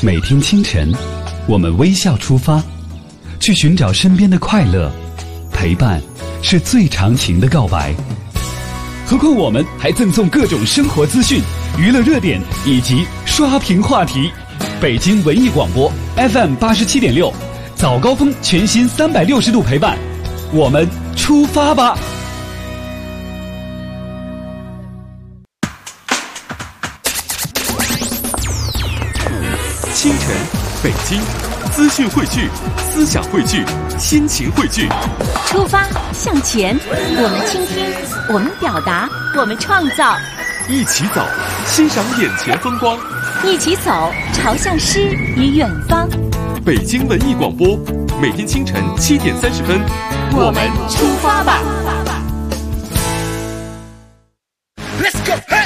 每天清晨，我们微笑出发，去寻找身边的快乐。陪伴是最长情的告白。何况我们还赠送各种生活资讯、娱乐热点以及刷屏话题。北京文艺广播 FM 87.6，早高峰全新360度陪伴，我们出发吧！ 清晨，北京，资讯汇聚，思想汇聚，心情汇聚。 出发向前，我们倾听，我们表达，我们创造。 一起走，欣赏眼前风光。 一起走，朝向诗与远方。 北京文艺广播，每天清晨7点30分， 我们出发吧。 Let's go, hey!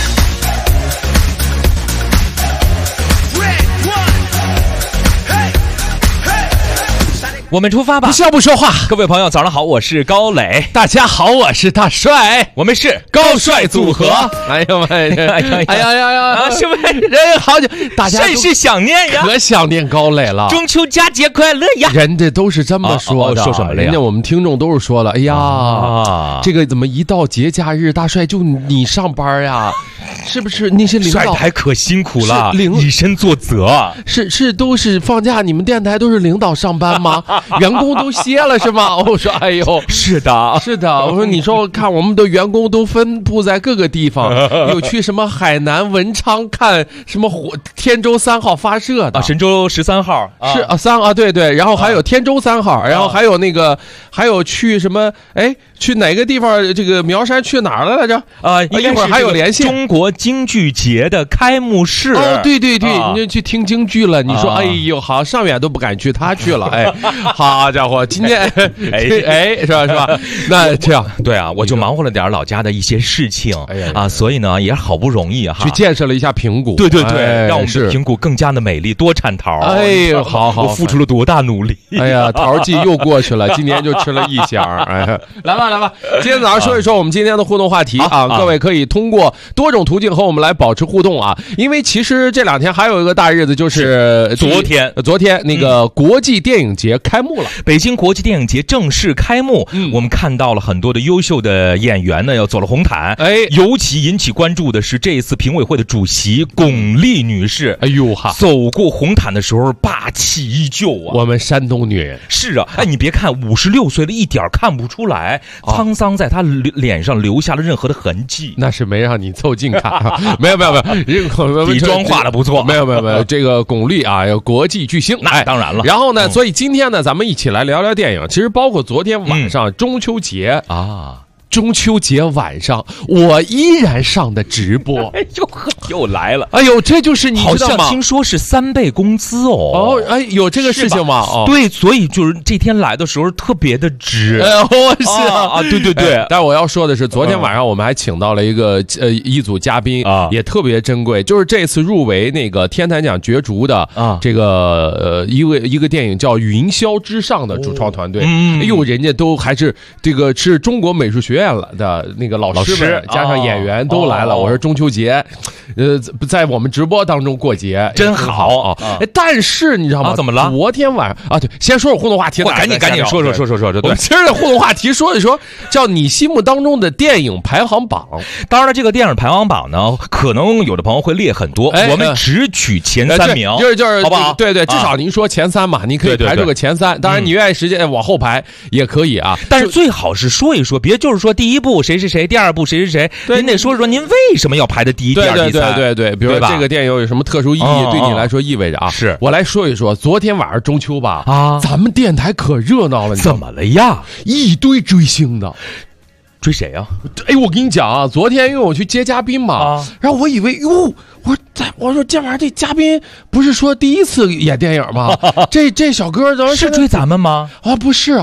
我们出发吧！ 不笑不说话。 各位朋友，早上好，我是高磊。 大家好，我是大帅。 我们是高帅组合。哎呦喂！哎呀！ 是不是人好久，大家甚是想念呀？ 可想念高磊了。 中秋佳节快乐呀！ 人家都是这么说的。 说什么了呀？ 人家我们听众都是说了，哎呀，这个怎么一到节假日，大帅就你上班呀？是不是那些领导帅台可辛苦了，以身作则。 是都是放假，你们电台都是领导上班吗？员工都歇了是吗？我说哎呦， 是的。 我说你说看我们的员工都分布在各个地方，有去什么海南文昌看什么天舟3号发射的， 神舟13号是对，然后还有天舟3号，然后还有还有去什么去哪个地方？这个苗山去哪儿了来着？一会儿还有连线中国京剧节的开幕式。 哦，对，你就去听京剧了。你说哎呦，好上远都不敢去，他去了。好家伙，今天是吧？那这样对啊，我就忙活了点老家的一些事情所以呢也好不容易去建设了一下平谷。 对，让我们的平谷更加的美丽，多产桃。 哎呦，好， 我付出了多大努力！ 哎呀，桃季又过去了，今年就吃了1箱。来吧，今天早上说一说我们今天的互动话题各位可以通过多种途径和我们来保持互动啊。因为其实这2天还有一个大日子，就是昨天那个国际电影节开幕了。 北京国际电影节正式开幕，我们看到了很多的优秀的演员呢，要走了红毯。尤其引起关注的是这一次评委会的主席巩俐女士。哎呦哈，走过红毯的时候霸气依旧啊！ 我们山东女人是啊，你别看56岁了，一点看不出来沧桑在她脸上留下了任何的痕迹。 那是没让你凑近看，没有， 底妆化的不错。 没有，这个巩俐啊，有国际巨星， 那当然了。 然后呢，所以今天呢，咱们一起来聊聊电影。其实包括昨天晚上中秋节中秋节晚上，我依然上的直播。 又来了。 哎呦，这就是你知道吗？ 好像听说是3倍工资哦。 有这个事情吗？ 对，所以就是这天来的时候特别的值。 是对。但是我要说的是，昨天晚上我们还请到了一组嘉宾也特别珍贵，就是这次入围那个天坛奖角逐的这个一个电影叫《云霄之上》的主创团队。哎呦，人家都还是这个是中国美术学院的那个老师们加上演员都来了。我说中秋节在我们直播当中过节真好。 但是你知道吗？ 怎么了？ 昨天晚上对，先说说互动话题。 赶紧说。 我们今儿的互动话题说一说，叫你心目当中的电影排行榜。 当然了，这个电影排行榜呢，可能有的朋友会列很多，我们只取前3名， 就是好不好？ 对，至少您说前3嘛，你可以排出个前3。当然，你愿意时间往后排也可以啊。 但是最好是说一说，别就是说第1部谁是谁，第2部谁是谁，您得说说您为什么要排的第1、第2、第3。 对，比如说这个电影有什么特殊意义，对你来说意味着是我来说一说，昨天晚上中秋吧咱们电台可热闹了。 怎么了呀？ 一堆追星的。 追谁啊？ 我跟你讲昨天因为我去接嘉宾嘛，然后我以为我说这玩意儿这嘉宾不是说第1次演电影吗？这小哥怎么是追咱们吗？ 不是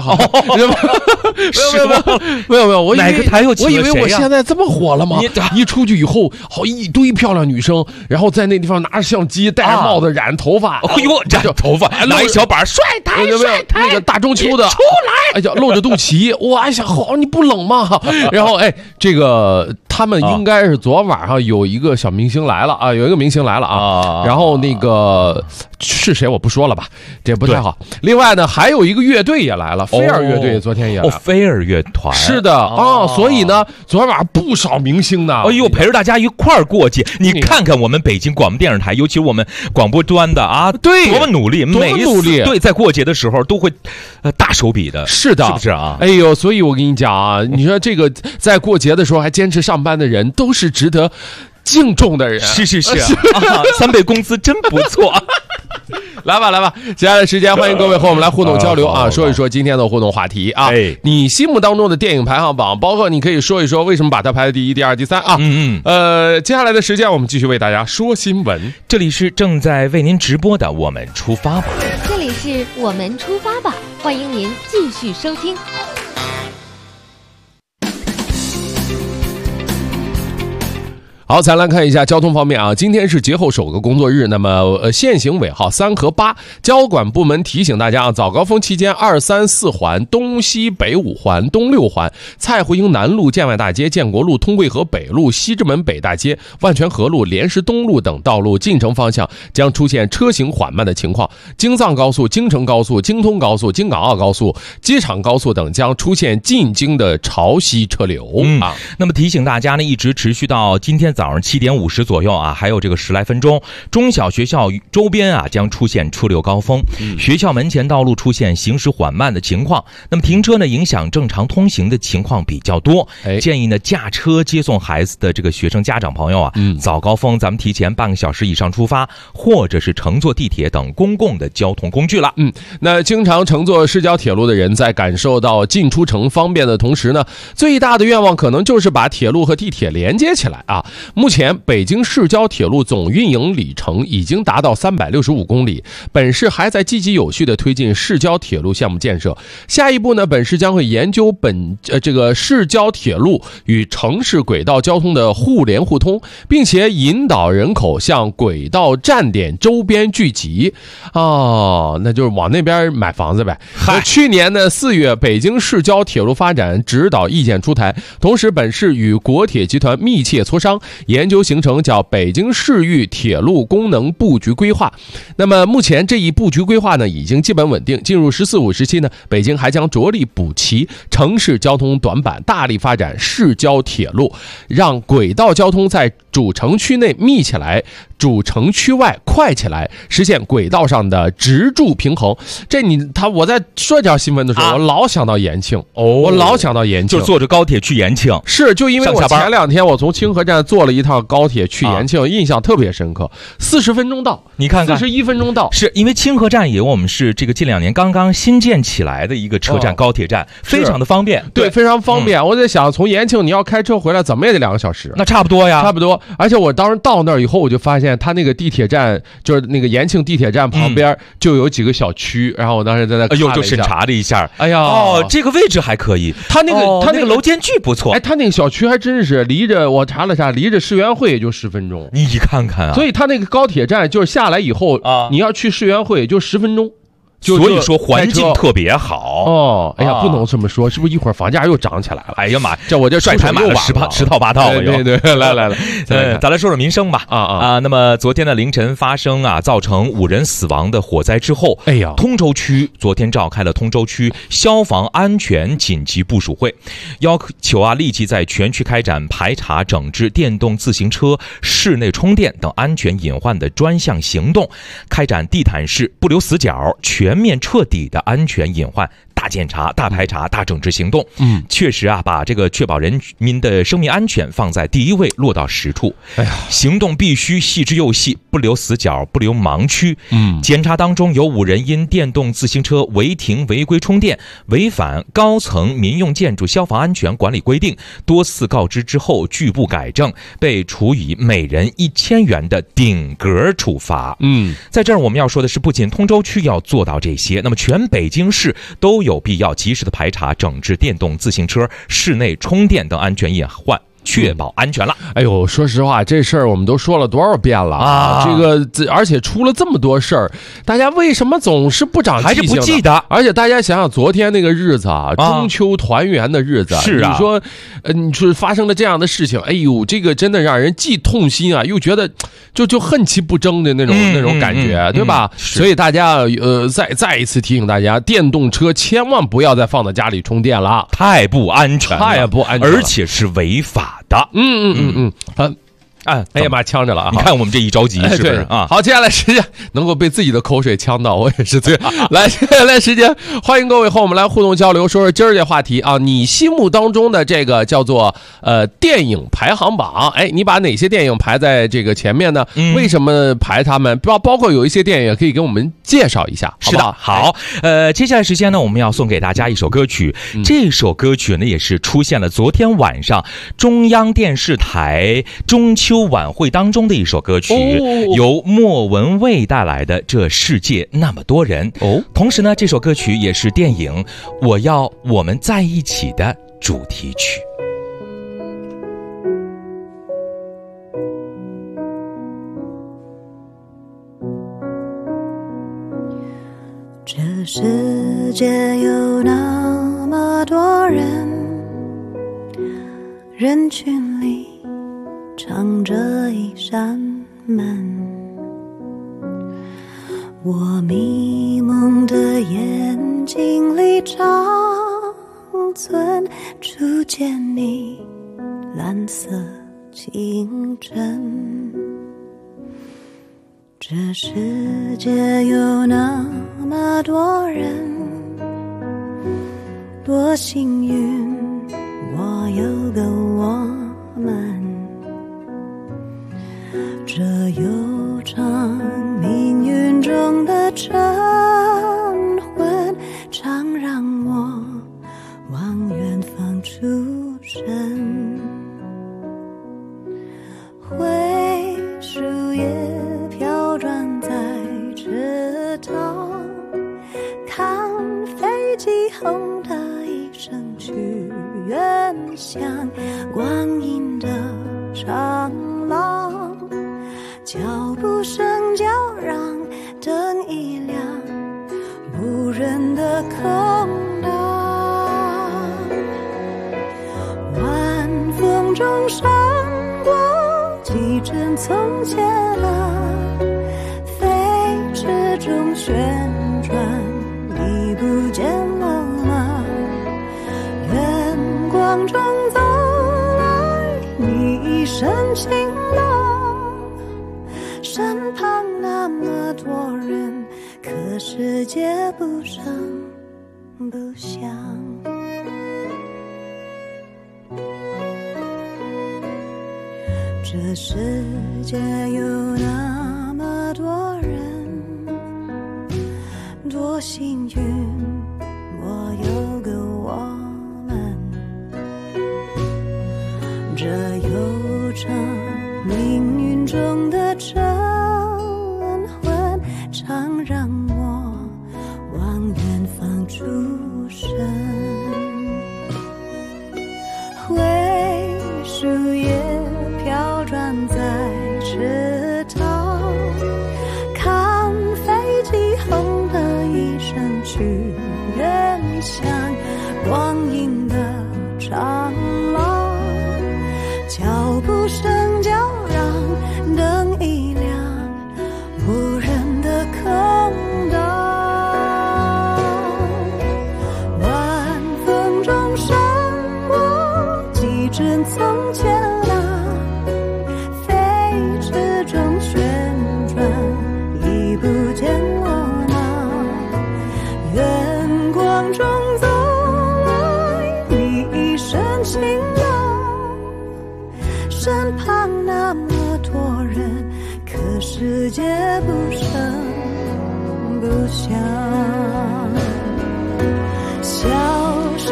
没有，我以为哪个台又我以为我现在这么火了吗？一出去以后，好一堆漂亮女生，然后在那地方拿着相机，戴着帽子，染头发， 染头发，拿一小板，帅台， 那个大中秋的出来， 露着肚脐，我还想好你不冷吗？然后这个他们应该是昨晚上有一个小明星来了啊，有一个明星来了啊，然后那个是谁我不说了吧，这不太好。另外呢，还有一个乐队也来了，飞儿乐队昨天也来了。 飞儿乐团是的啊，所以呢，昨天晚上不少明星呢， 哎呦，陪着大家一块儿过节。你看看我们北京广播电视台，尤其是我们广播端的啊， 对， 多么努力，每一次对在过节的时候都会大手笔的， 是的， 是不是啊？ 哎呦，所以我跟你讲啊，你说这个在过节的时候还坚持上班的人，都是值得敬重的人。 是3倍工资真不错。 来吧，接下来时间欢迎各位和我们来互动交流啊，说一说今天的互动话题啊，你心目当中的电影排行榜，包括你可以说一说为什么把它排在第一、第二、第三啊。接下来的时间我们继续为大家说新闻。 这里是正在为您直播的我们出发吧， 这里是我们出发吧，欢迎您继续收听。 好，咱来看一下交通方面啊。今天是节后首个工作日，那么限行尾号3和8，交管部门提醒大家啊，早高峰期间2、3、4环、东西北5环、东6环、蔡胡营南路、建外大街、建国路、通惠河北路、西直门北大街、万泉河路、莲石东路等道路进城方向将出现车行缓慢的情况。京藏高速、京承高速、京通高速、京港澳高速、机场高速等将出现进京的潮汐车流啊。 那么提醒大家呢，一直持续到今天早上7点50左右啊，还有这个10来分钟，中小学校周边啊将出现车流高峰，学校门前道路出现行驶缓慢的情况。那么停车呢，影响正常通行的情况比较多。建议呢，驾车接送孩子的这个学生家长朋友啊，早高峰咱们提前半个小时以上出发，或者是乘坐地铁等公共的交通工具了。 那经常乘坐市郊铁路的人，在感受到进出城方便的同时呢，最大的愿望可能就是把铁路和地铁连接起来啊。目前北京市郊铁路总运营里程已经达到365公里，本市还在积极有序地推进市郊铁路项目建设。下一步呢，本市将会研究这个市郊铁路与城市轨道交通的互联互通，并且引导人口向轨道站点周边聚集。那就是往那边买房子呗。去年的4月，北京市郊铁路发展指导意见出台，同时本市与国铁集团密切磋商，研究形成叫北京市域铁路功能布局规划。那么目前这一布局规划呢，已经基本稳定，进入“十四五”时期呢，北京还将着力补齐城市交通短板，大力发展市郊铁路，让轨道交通在主城区内密起来，主城区外快起来，实现轨道上的直柱平衡。我在说这条新闻的时候，我老想到延庆，我老想到延庆， 就坐着高铁去延庆。 是，就因为我前2天我从清河站坐了一趟高铁去延庆，印象特别深刻，40分钟到， 你看看 41分钟到。 是因为清河站也我们是这个近2年刚刚新建起来的一个车站，高铁站非常的方便， 对，非常方便。我在想，从延庆你要开车回来，怎么也得2个小时， 那差不多呀， 差不多。而且我当时到那儿以后，我就发现他那个地铁站，就是那个延庆地铁站旁边就有几个小区，然后我当时在那看了一下， 就审查了一下， 哎呀， 这个位置还可以，他那个楼间距不错， 他那个小区还真是离着，我查了查，离着世园会也就10分钟， 你看看啊， 所以他那个高铁站就是下来以后你要去世园会也就10分钟。 所以说环境特别好哎呀，不能这么说，是不是一会儿房价又涨起来了？ 哎呀妈， 这我这帅台买了10套8套了。 对，来， 咱来说说民生吧。那么昨天的凌晨发生造成5人死亡的火灾之后， 哎呀， 通州区昨天召开了通州区消防安全紧急部署会，要求立即在全区开展排查整治电动自行车室内充电等安全隐患的专项行动，开展地毯式不留死角全面彻底的安全隐患大检查、大排查、大整治行动。确实把这个确保人民的生命安全放在第一位，落到实处。行动必须细致又细，不留死角，不留盲区。检查当中有5人因电动自行车违停违规充电，违反高层民用建筑消防安全管理规定，多次告知之后拒不改正，被处以每人1000元的顶格处罚。在这儿我们要说的是，不仅通州区要做到这些，那么全北京市都有必要及时的排查整治电动自行车室内充电等安全隐患。 确保安全了。 哎呦，说实话，这事儿我们都说了多少遍了啊！而且出了这么多事儿，大家为什么总是不长记性呢？ 还是不记得？ 而且大家想想，昨天那个日子啊，中秋团圆的日子， 是啊， 你说发生了这样的事情，哎呦，这个真的让人既痛心啊，又觉得就恨其不争的那种感觉，对吧？所以大家再一次提醒大家，电动车千万不要再放在家里充电了， 太不安全了， 太不安全了， 而且是违法的。 哎呀妈，呛着了啊！ 你看我们这一着急是不是啊？ 好，接下来时间能够被自己的口水呛到，我也是最来。接下来时间，欢迎各位和我们来互动交流，说说今儿这话题啊，你心目当中的这个叫做电影排行榜，哎，你把哪些电影排在这个前面呢？为什么排他们？包括有一些电影也可以给我们介绍一下，好不好？ 好，接下来时间呢，我们要送给大家一首歌曲，这首歌曲呢也是出现了昨天晚上中央电视台中秋晚会当中的一首歌曲，由莫文蔚带来的《这世界那么多人》。同时呢，这首歌曲也是电影《我要我们在一起》的主题曲。 这世界有那么多人，人群里藏着一扇门，我迷蒙的眼睛里长存初见你蓝色清晨。这世界有那么多人，多幸运我有个我们，这悠长命运中的晨昏，常让我往远方出神。灰树叶飘转在池塘，看飞机轰的一声去远乡，光阴的长廊，脚步声叫嚷，灯一亮，无人的空荡，晚风中闪过几帧从前啊，飞驰中旋转，已不见了吗？远光中走来你一身晴朗，身旁那么多人，可世界不声不响。这世界有那么多人，多幸运我有个我们，这悠长命运中的晨昏，常让我往远方出神。灰树叶飘转在池塘，看飞机轰的一声去远乡，光阴的长廊，脚步声叫嚷，灯一亮，无人的空荡，晚风中闪过几帧从前啊，飞驰中旋转，已不见了吗？远光中走来你一身晴朗，身旁那么多人，可世界不声不响。笑声中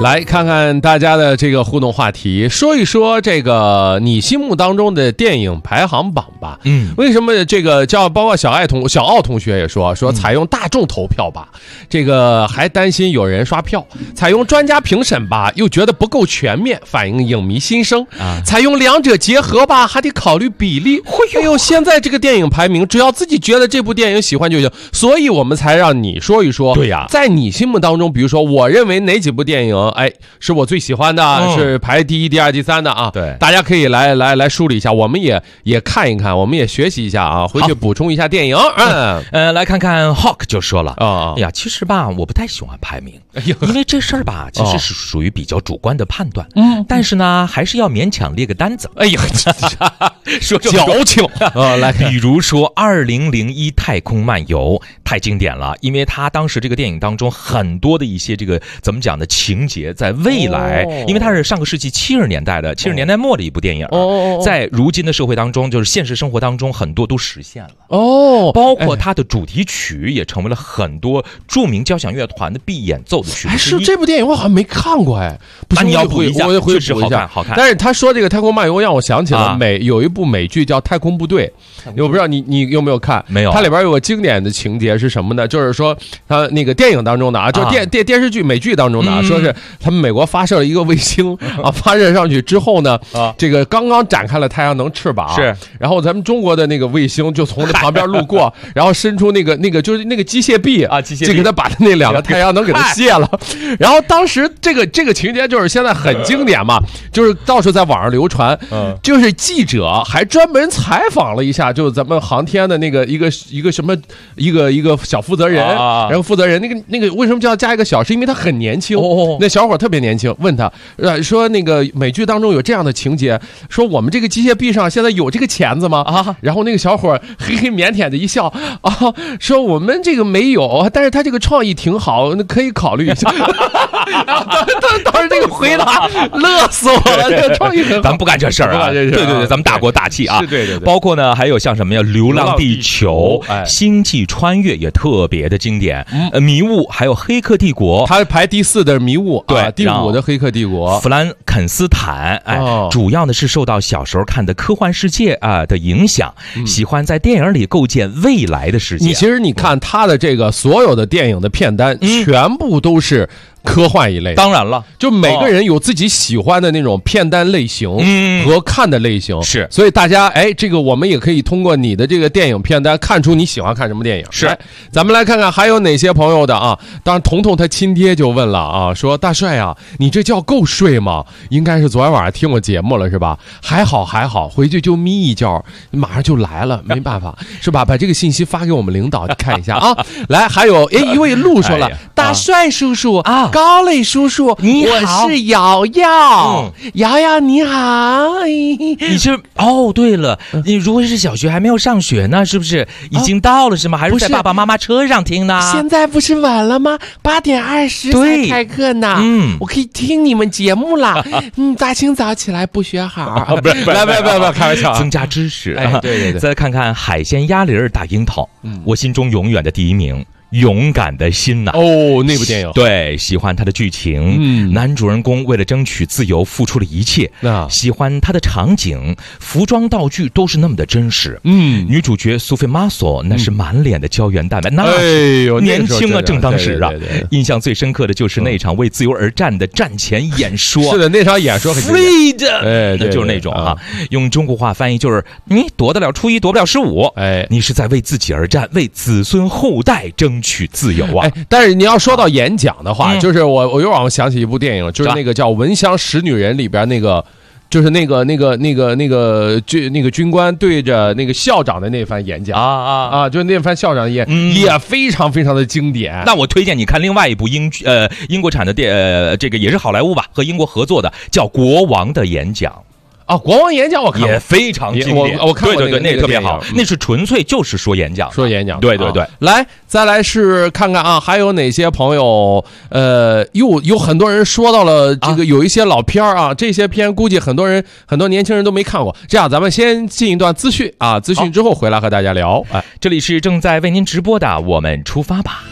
来看看大家的这个互动话题，说一说这个你心目当中的电影排行榜吧。为什么这个包括小奥同学也说采用大众投票吧，这个还担心有人刷票；采用专家评审吧，又觉得不够全面，反映影迷心声；采用两者结合吧，还得考虑比例。哎呦，现在这个电影排名，只要自己觉得这部电影喜欢就行，所以我们才让你说一说。对呀，在你心目当中，比如说我认为哪几部电影，是我最喜欢的，是排第一、第二、第三的啊。对，大家可以来梳理一下，我们也看一看，我们也学习一下啊，回去补充一下电影。 来看看 Hawk 就说了哎呀，其实吧，我不太喜欢排名，因为这事儿吧，其实是属于比较主观的判断。但是呢，还是要勉强列个单子。哎呀，说矫情来，比如说2001太空漫游太经典了，因为它当时这个电影当中很多的一些这个怎么讲的情节，在未来，因为它是上个世纪70年代末的一部电影，在如今的社会当中，就是现实生活当中很多都实现了包括它的主题曲也成为了很多著名交响乐团的必演奏的曲目。 是这部电影我好像没看过那你要补一下， 我会确实好看。 但是他说这个太空漫游让我想起了有一部美剧叫《太空部队》，我不知道你有没有看？没有。它里边有个经典的情节是什么呢？就是说他那个电影当中的就电视剧美剧当中的说是他们美国发射了一个卫星发射上去之后呢，这个刚刚展开了太阳能翅膀，是，然后咱们中国的那个卫星就从那旁边路过，然后伸出那个就是那个机械臂就给他把他那2个太阳能给他卸了。然后当时这个情节就是现在很经典嘛，就是到处在网上流传，就是记者还专门采访了一下，就是咱们航天的那个一个什么一个小负责人，然后负责人那个为什么就要加一个小？是因为他很年轻，那小伙特别年轻，问他说那个美剧当中有这样的情节，说我们这个机械臂上现在有这个钳子吗？然后那个小伙嘿嘿腼腆的一笑说我们这个没有，但是他这个创意挺好，可以考虑一下。然后当时这个回答乐死我了，这个创意很好。 咱们不干这事儿对，咱们大国大气啊。对，包括呢还有像什么呀，《流浪地球》、星际穿越也特别的经典，迷雾，还有《黑客帝国》， 它排第4的迷雾，对，第5的《黑客帝国》。 弗兰肯斯坦，主要的是受到小时候看的科幻世界的影响，喜欢在电影里构建未来的世界。 其实你看他的这个所有的电影的片单，全部都是科幻一类。 当然了， 就每个人有自己喜欢的那种片单类型和看的类型，是，所以大家这个我们也可以通过你的这个电影片单看出你喜欢看什么电影。是，咱们来看看还有哪些朋友的当然彤彤他亲爹就问了说大帅你这觉够睡吗？应该是昨天晚上听我节目了是吧？还好，回去就眯一觉，马上就来了，没办法是吧？把这个信息发给我们领导看一下来，还有一位陆说了，大帅叔叔高磊叔叔你好，我是瑶瑶，瑶瑶你好。 你是对了，你如果是小学还没有上学呢，是不是已经到了是吗？还是在爸爸妈妈车上听呢？ 现在不是晚了吗？8点20才开课呢。我可以听你们节目了。大清早起来不学好， 不，开玩笑， 增加知识。 对。 再看看海鲜鸭梨大樱桃，我心中永远的第1名。勇敢的心那部电影， 对，喜欢他的剧情，男主人公为了争取自由付出了一切，喜欢他的场景，服装道具都是那么的真实，女主角苏菲玛索那是满脸的胶原蛋白，那年轻正当时印象最深刻的就是那场为自由而战的战前演说， 是的，那场演说很 freedom，就是那种用中国话翻译就是你夺得了初一夺不了15，你是在为自己而战，为子孙后代争取自由但是你要说到演讲的话，就是我又让我想起一部电影，就是那个叫《闻香识女人》里边那个，就是那个军官对着那个校长的那番演讲就是那番校长也非常非常的经典。 那我推荐你看另外一部英国产的这个也是好莱坞吧，和英国合作的，叫《国王的演讲》。 国王演讲我看过， 也非常经典， 我看过那个特别好，那是纯粹就是说演讲，对， 来再来是看看还有哪些朋友有很多人说到了这个有一些老片这些片估计很多年轻人都没看过。这样咱们先进一段资讯资讯之后回来和大家聊。 这里是正在为您直播的我们出发吧。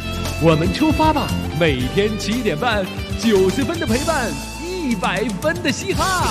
我们出发吧！每天7点半，90分的陪伴，100分的嘻哈。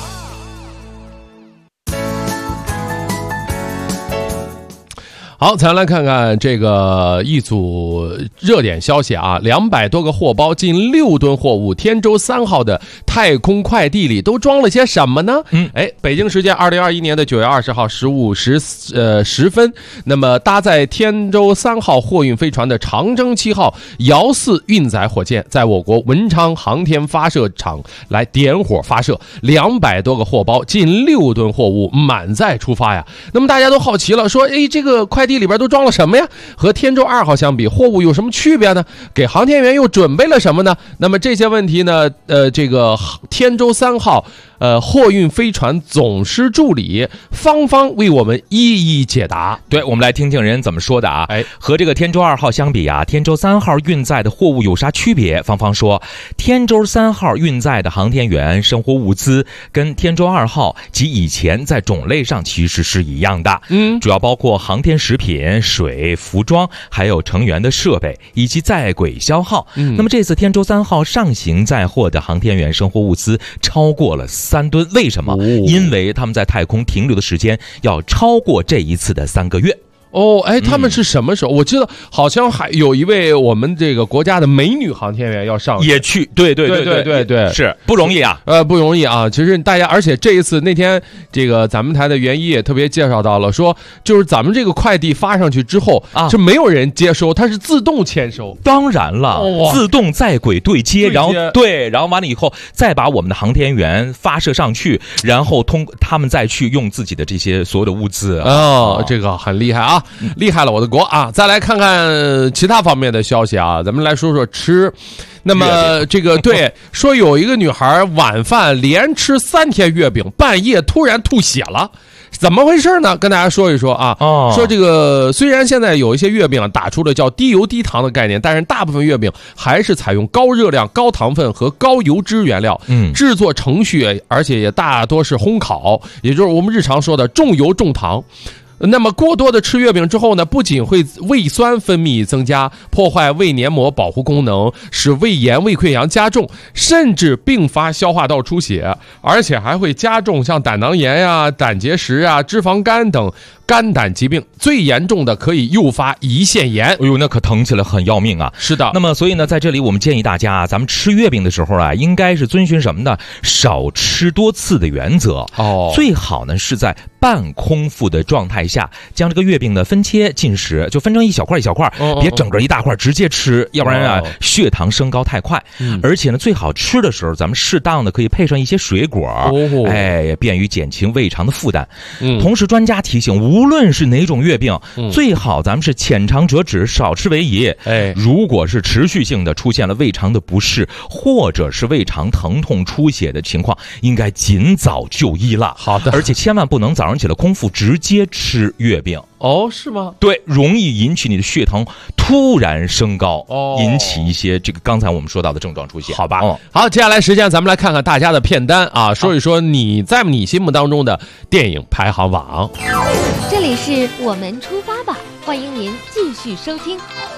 好，咱来看看这个一组热点消息啊，200多个货包，近6吨货物，天舟3号的太空快递里都装了些什么呢？北京时间2021年的9月20号15时10分，那么搭载天舟3号货运飞船的长征7号遥4运载火箭，在我国文昌航天发射场来点火发射，200多个货包，近6吨货物满载出发呀。那么大家都好奇了，说，这个快递里边都装了什么呀？和天舟2号相比，货物有什么区别呢？给航天员又准备了什么呢？那么这些问题呢，这个天舟3号货运飞船总师助理芳芳为我们一一解答。 对，我们来听听人怎么说的啊。和这个天舟2号相比啊，天舟3号运载的货物有啥区别？芳芳说，天舟3号运载的航天员生活物资跟天舟2号及以前在种类上其实是一样的，主要包括航天食品、水、服装，还有成员的设备以及在轨消耗。那么这次天舟3号上行载货的航天员生活物资超过了3吨，为什么？因为他们在太空停留的时间要超过这一次的3个月。 他们是什么时候？我记得好像还有一位我们这个国家的美女航天员要上， 也去，对，是不容易啊， 不容易啊。其实大家，而且这一次那天这个咱们台的袁一也特别介绍到了，说就是咱们这个快递发上去之后就没有人接收，它是自动签收。 当然了，自动在轨对接，然后完了以后再把我们的航天员发射上去，然后他们再去用自己的这些所有的物资。 这个很厉害啊。厉害了我的国啊！再来看看其他方面的消息啊，咱们来说说吃。那么这个对，说有一个女孩晚饭连吃3天月饼，半夜突然吐血了。怎么回事呢？跟大家说一说啊。说这个虽然现在有一些月饼打出了叫低油低糖的概念，但是大部分月饼还是采用高热量、高糖分和高油脂原料，制作程序而且也大多是烘烤，也就是我们日常说的重油重糖。那么过多的吃月饼之后呢，不仅会胃酸分泌增加，破坏胃黏膜保护功能，使胃炎、胃溃疡加重，甚至并发消化道出血，而且还会加重像胆囊炎呀、胆结石啊、脂肪肝等肝胆疾病，最严重的可以诱发胰腺炎。 那可疼起来很要命啊。 是的。 那么所以呢，在这里我们建议大家，咱们吃月饼的时候啊，应该是遵循什么呢？少吃多次的原则。最好呢是在半空腹的状态下，将这个月饼呢分切进食，就分成一小块一小块，别整个一大块直接吃，要不然啊血糖升高太快。而且呢，最好吃的时候，咱们适当的可以配上一些水果，便于减轻胃肠的负担。同时，专家提醒，无论是哪种月饼，最好咱们是浅尝辄止，少吃为宜。如果是持续性的出现了胃肠的不适，或者是胃肠疼痛出血的情况，应该尽早就医了。 好的。 而且千万不能早上起来空腹直接吃月饼。 是吗？ 对，容易引起你的血糖突然升高，引起一些这个刚才我们说到的症状出现。 好吧。好，接下来时间咱们来看看大家的片单啊，说一说你在你心目当中的电影排行榜。 这里是我们出发吧，欢迎您继续收听。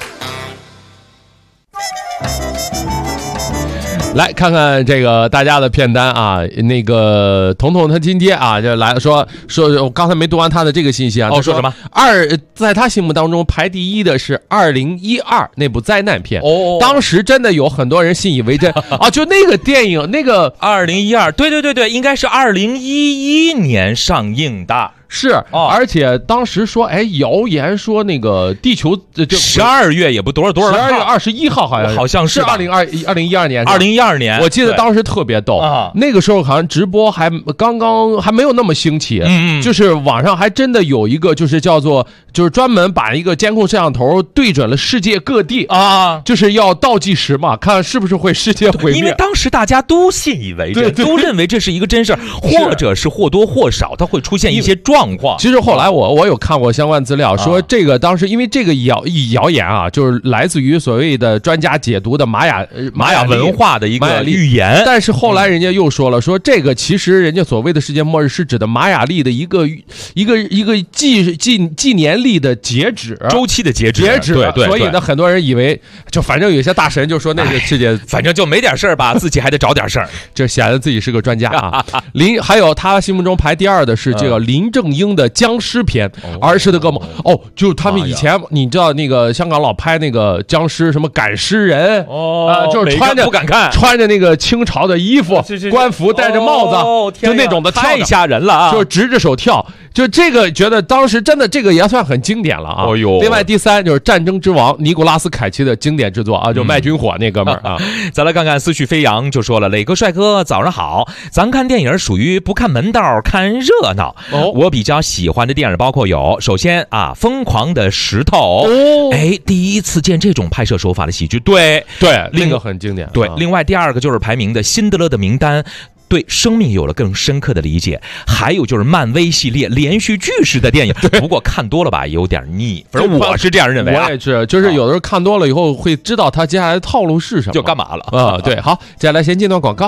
来看看这个大家的片单啊，那个彤彤他今天啊就来说，我刚才没读完他的这个信息啊。 说什么？ 在他心目当中排第一的是2012那部灾难片。当时真的有很多人信以为真啊，就那个电影，那个 2012，对，应该是2011年上映的。 是，而且当时说，谣言说那个地球 12月也不多少 12月21号好像是2012年 ，2012年， 我记得当时特别逗那个时候好像直播还没有那么兴起，就是网上还真的有一个就是叫做就是专门把一个监控摄像头对准了世界各地啊，就是要倒计时嘛，看是不是会世界毁灭。 因为当时大家都信以为真，都认为这是一个真事儿，或者是或多或少它会出现一些状状况。 其实后来我有看过相关资料，说这个当时因为这个谣言啊，就是来自于所谓的专家解读的玛雅文化的一个预言。 但是后来人家又说了，说这个其实人家所谓的世界末日是指的玛雅历的一个纪年历的截止周期的截止。 对，所以呢，很多人以为就反正有些大神就说那个世界反正就没点事儿吧，自己还得找点事儿， 这显得自己是个专家啊。还有他心目中排第2的是这个林正英的僵尸片，儿时的噩梦。就是他们以前你知道那个香港老拍那个僵尸什么赶尸人就是不敢看， 穿着那个清朝的衣服官服戴着帽子就那种的跳， 太吓人了啊！ 就是直着手跳，就这个觉得当时真的这个也算很经典了啊。另外第3就是战争之王尼古拉斯凯奇的经典制作啊，就卖军火那哥们儿啊。 再来看看思绪飞扬就说了，磊哥帅哥早上好，咱看电影属于不看门道看热闹。我比较喜欢的电影包括有，首先啊，疯狂的石头，第一次见这种拍摄手法的喜剧，对， 那个很经典。 对，另外第2个就是排名的辛德勒的名单。对生命有了更深刻的理解，还有就是漫威系列连续剧式的电影，不过看多了吧有点腻，反正我是这样认为。 我也是，就是有的时候看多了以后会知道他接下来的套路是什么， 就干嘛了对，好，接下来先进段广告。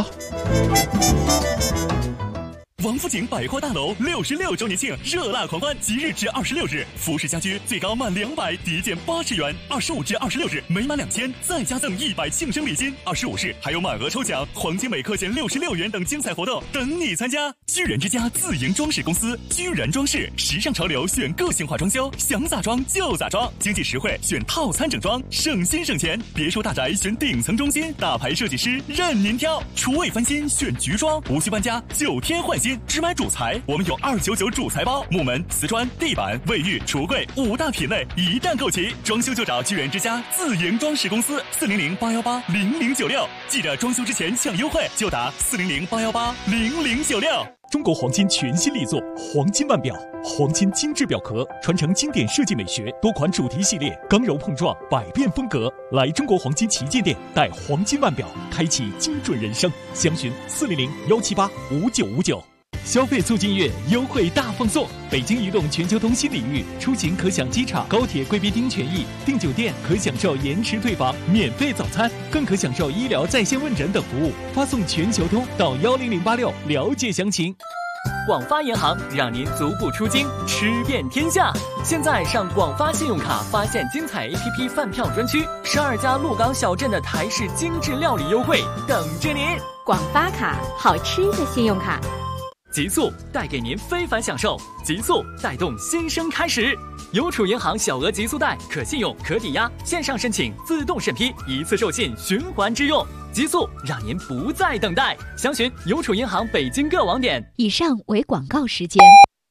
王府井百货大楼66周年庆热辣狂欢，即日至26日，服饰家居最高满200抵减80元，25至26日每满2000再加赠100庆生礼金，25日还有满额抽奖、黄金每克减66元等精彩活动等你参加。居然之家自营装饰公司，居然装饰，时尚潮流选个性化装修，想咋装就咋装，经济实惠选套餐整装，省心省钱。别墅大宅选顶层中心，大牌设计师任您挑，厨卫翻新选橘装，无需搬家9天换新。只买主材，我们有299主材包，木门、瓷砖、地板、卫浴、橱柜5大品类一旦购齐，装修就找居然之家自营装饰公司，400-818-0096，记得装修之前抢优惠就打400-818-0096。 中国黄金全新力作黄金腕表，黄金精致表壳，传承经典设计美学，多款主题系列，刚柔碰撞，百变风格。来中国黄金旗舰店，带黄金腕表，开启精准人生。详询400-178-5959。消费促进月优惠大放送，北京移动全球通新礼遇，出行可享机场、高铁贵宾厅权益，订酒店可享受延迟退房、免费早餐，更可享受医疗在线问诊等服务。发送全球通到10086了解详情。 广发银行让您足不出京，吃遍天下。现在上广发信用卡发现精彩 APP 饭票专区，12家鹿港小镇的台式精致料理优惠等着您。 广发卡，好吃的信用卡。 极速带给您非凡享受，极速带动新生开始。邮储银行小额极速贷，可信用可抵押，线上申请自动审批，一次授信循环支用。极速让您不再等待，详询邮储银行北京各网点。 以上为广告时间。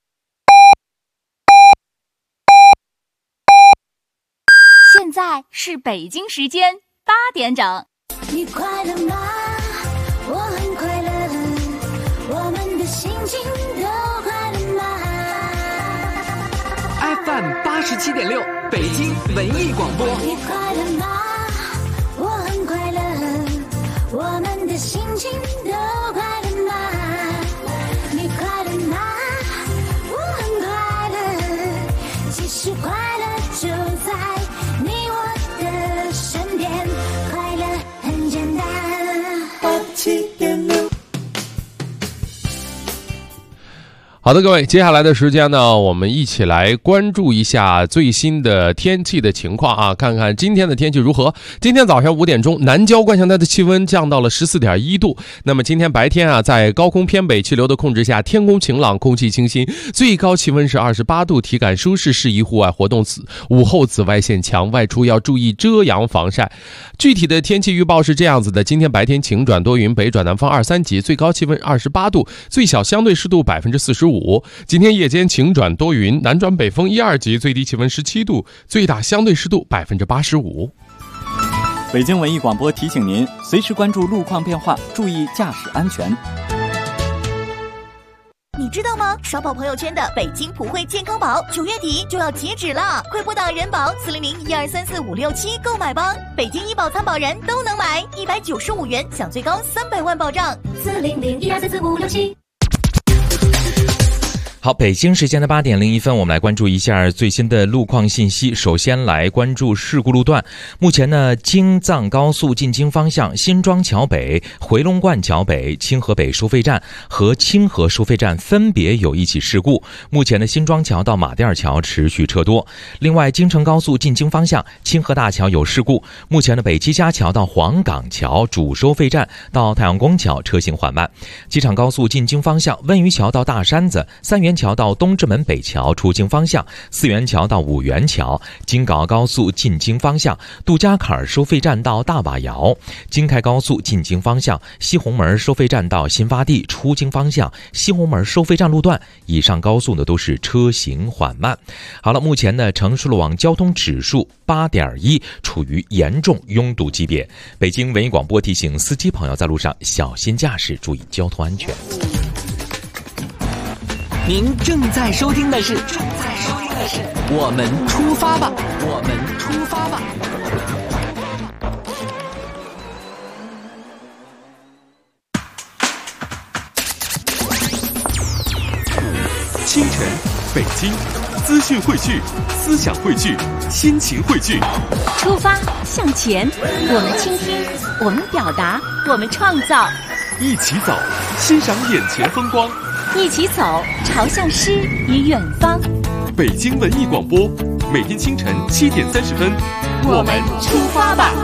现在是北京时间8点整。 你快乐吗？我很快乐。我们的心情都快乐吗 ？FM 87.6，北京文艺广播。 你快乐吗？我很快乐。我们的心情都快乐吗？你快乐吗？我很快乐。其实快乐就在你我的身边，快乐很简单。87.6。 好的，各位，接下来的时间呢，我们一起来关注一下最新的天气的情况啊，看看今天的天气如何。今天早上5点钟，南郊观象带的气温降到了14.1度。那么今天白天啊，在高空偏北气流的控制下，天空晴朗，空气清新，最高气温是28度，体感舒适，适宜户外活动。午后紫外线强，外出要注意遮阳防晒。具体的天气预报是这样子的：今天白天晴转多云，北转南风2、3级，最高气温28度，最小相对湿度45%。今天夜间晴转多云，南转北风1、2级，最低气温17度，最大相对湿度85%。 北京文艺广播提醒您，随时关注路况变化，注意驾驶安全。 你知道吗？刷爆朋友圈的北京普惠健康宝9月底就要截止了，快拨打人保400-1234-567购买吧！北京医保参保人都能买，195元享最高300万保障。 400-1234-567。 好，北京时间的8点01分，我们来关注一下最新的路况信息。首先来关注事故路段。目前呢，京藏高速进京方向新庄桥北、回龙观桥北、清河北收费站和清河收费站分别有一起事故。目前的新庄桥到马甸桥持续车多。另外，京承高速进京方向清河大桥有事故。目前的北七家桥到黄岗桥主收费站到太阳宫桥车行缓慢。机场高速进京方向温榆桥到大山子、三元桥到东直门北桥出京方向、四元桥到五元桥；京港澳高速进京方向杜家坎收费站到大瓦窑；京开高速进京方向西红门收费站到新发地出京方向西红门收费站路段，以上高速呢都是车行缓慢。好了，目前呢城市路网交通指数8.1，处于严重拥堵级别。北京文艺广播提醒司机朋友在路上小心驾驶，注意交通安全。 您正在收听的是我们出发吧，我们出发吧。 清晨，北京，资讯汇聚，思想汇聚，心情汇聚。 出发向前，我们倾听，我们表达，我们创造。 一起走，欣赏眼前风光。 一起走，朝向诗与远方。 北京文艺广播，每天清晨7点30分， 我们出发吧。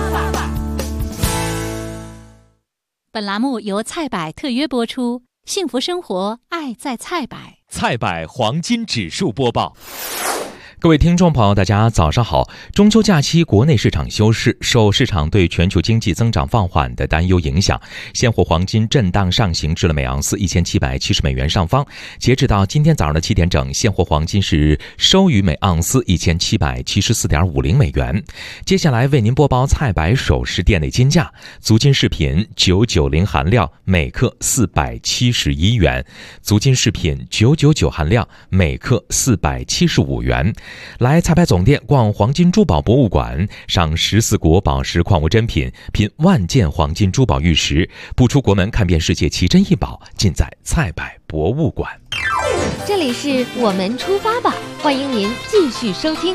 本栏目由菜百特约播出，幸福生活，爱在菜百。 菜百黄金指数播报。 各位听众朋友，大家早上好。中秋假期，国内市场休市，受市场对全球经济增长放缓的担忧影响，现货黄金震荡上行至了每盎司1770美元上方。截止到今天早上的7点整，现货黄金是收于每盎司1774.50美元。接下来为您播报菜百首饰店内金价：足金饰品990含料每克471元，足金饰品999含料每克475元。来菜百总店逛黄金珠宝博物馆，赏14国宝石矿物珍品，品万件黄金珠宝玉石，不出国门看遍世界奇珍异宝，尽在菜百博物馆。 这里是我们出发吧，欢迎您继续收听。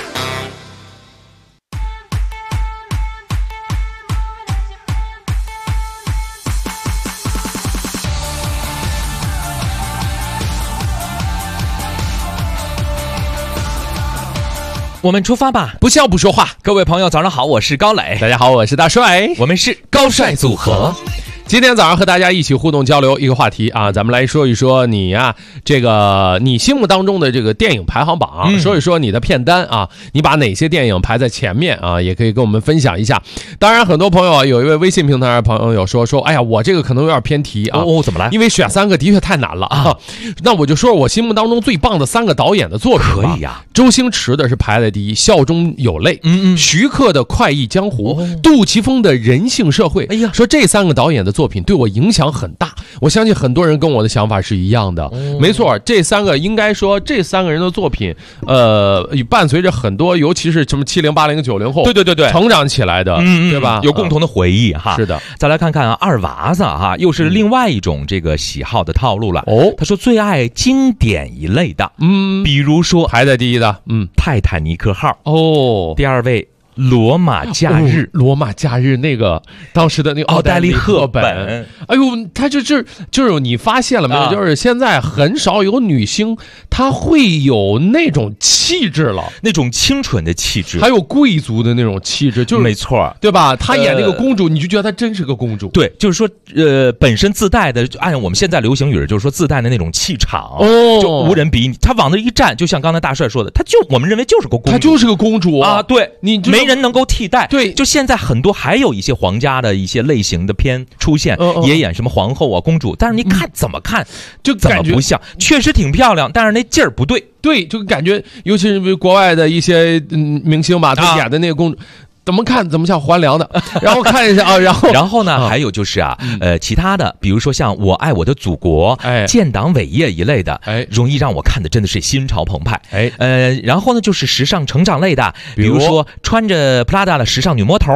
我们出发吧， 不笑不说话。 各位朋友早上好，我是高磊。 大家好，我是大帅， 我们是高帅组合。 今天早上和大家一起互动交流一个话题啊，咱们来说一说你呀，这个你心目当中的这个电影排行榜，说一说你的片单啊，你把哪些电影排在前面啊，也可以跟我们分享一下。当然，很多朋友有一位微信平台的朋友说，哎呀，我这个可能有点偏题啊。 怎么了？ 因为选3个的确太难了啊。那我就说我心目当中最棒的3个导演的作品吧。 可以啊。 周星驰的是排在第一，《笑中有泪》。徐克的《快意江湖》，杜琪峰的《人性社会》。哎呀，说这3个导演的作品对我影响很大，我相信很多人跟我的想法是一样的。没错，这3个应该说这3个人的作品，伴随着很多，尤其是什么70、80、90后， 对， 成长起来的，对吧？ 有共同的回忆哈。 是的， 再来看看啊，二娃子哈，又是另外一种这个喜好的套路了。他说最爱经典一类的，比如说排在第一的， 泰坦尼克号。第二位。罗马假日， 罗马假日那个当时的那个奥黛丽赫本，哎呦，他就是你发现了没有？就是现在很少有女星，她会有那种气质了， 那种清纯的气质， 还有贵族的那种气质，就是没错， 对吧？她演那个公主，你就觉得她真是个公主。 对，就是说，本身自带的，按我们现在流行语，就是说自带的那种气场，就无人比拟。她往那一站，就像刚才大帅说的，我们认为就是个公主， 她就是个公主啊。对， 你没人能够替代。 对， 就现在很多还有一些皇家的一些类型的片出现，也演什么皇后啊、公主，但是你看怎么看就怎么不像，确实挺漂亮，但是那劲儿不对。 对，就感觉，尤其是国外的一些明星吧，他演的那个公主。怎么看怎么像还粮的，然后看一下啊， 然后呢，还有就是啊，其他的，比如说像我爱我的祖国、建党伟业一类的，容易让我看的真的是心潮澎湃，然后呢就是时尚成长类的，比如说穿着 Prada 的时尚女魔头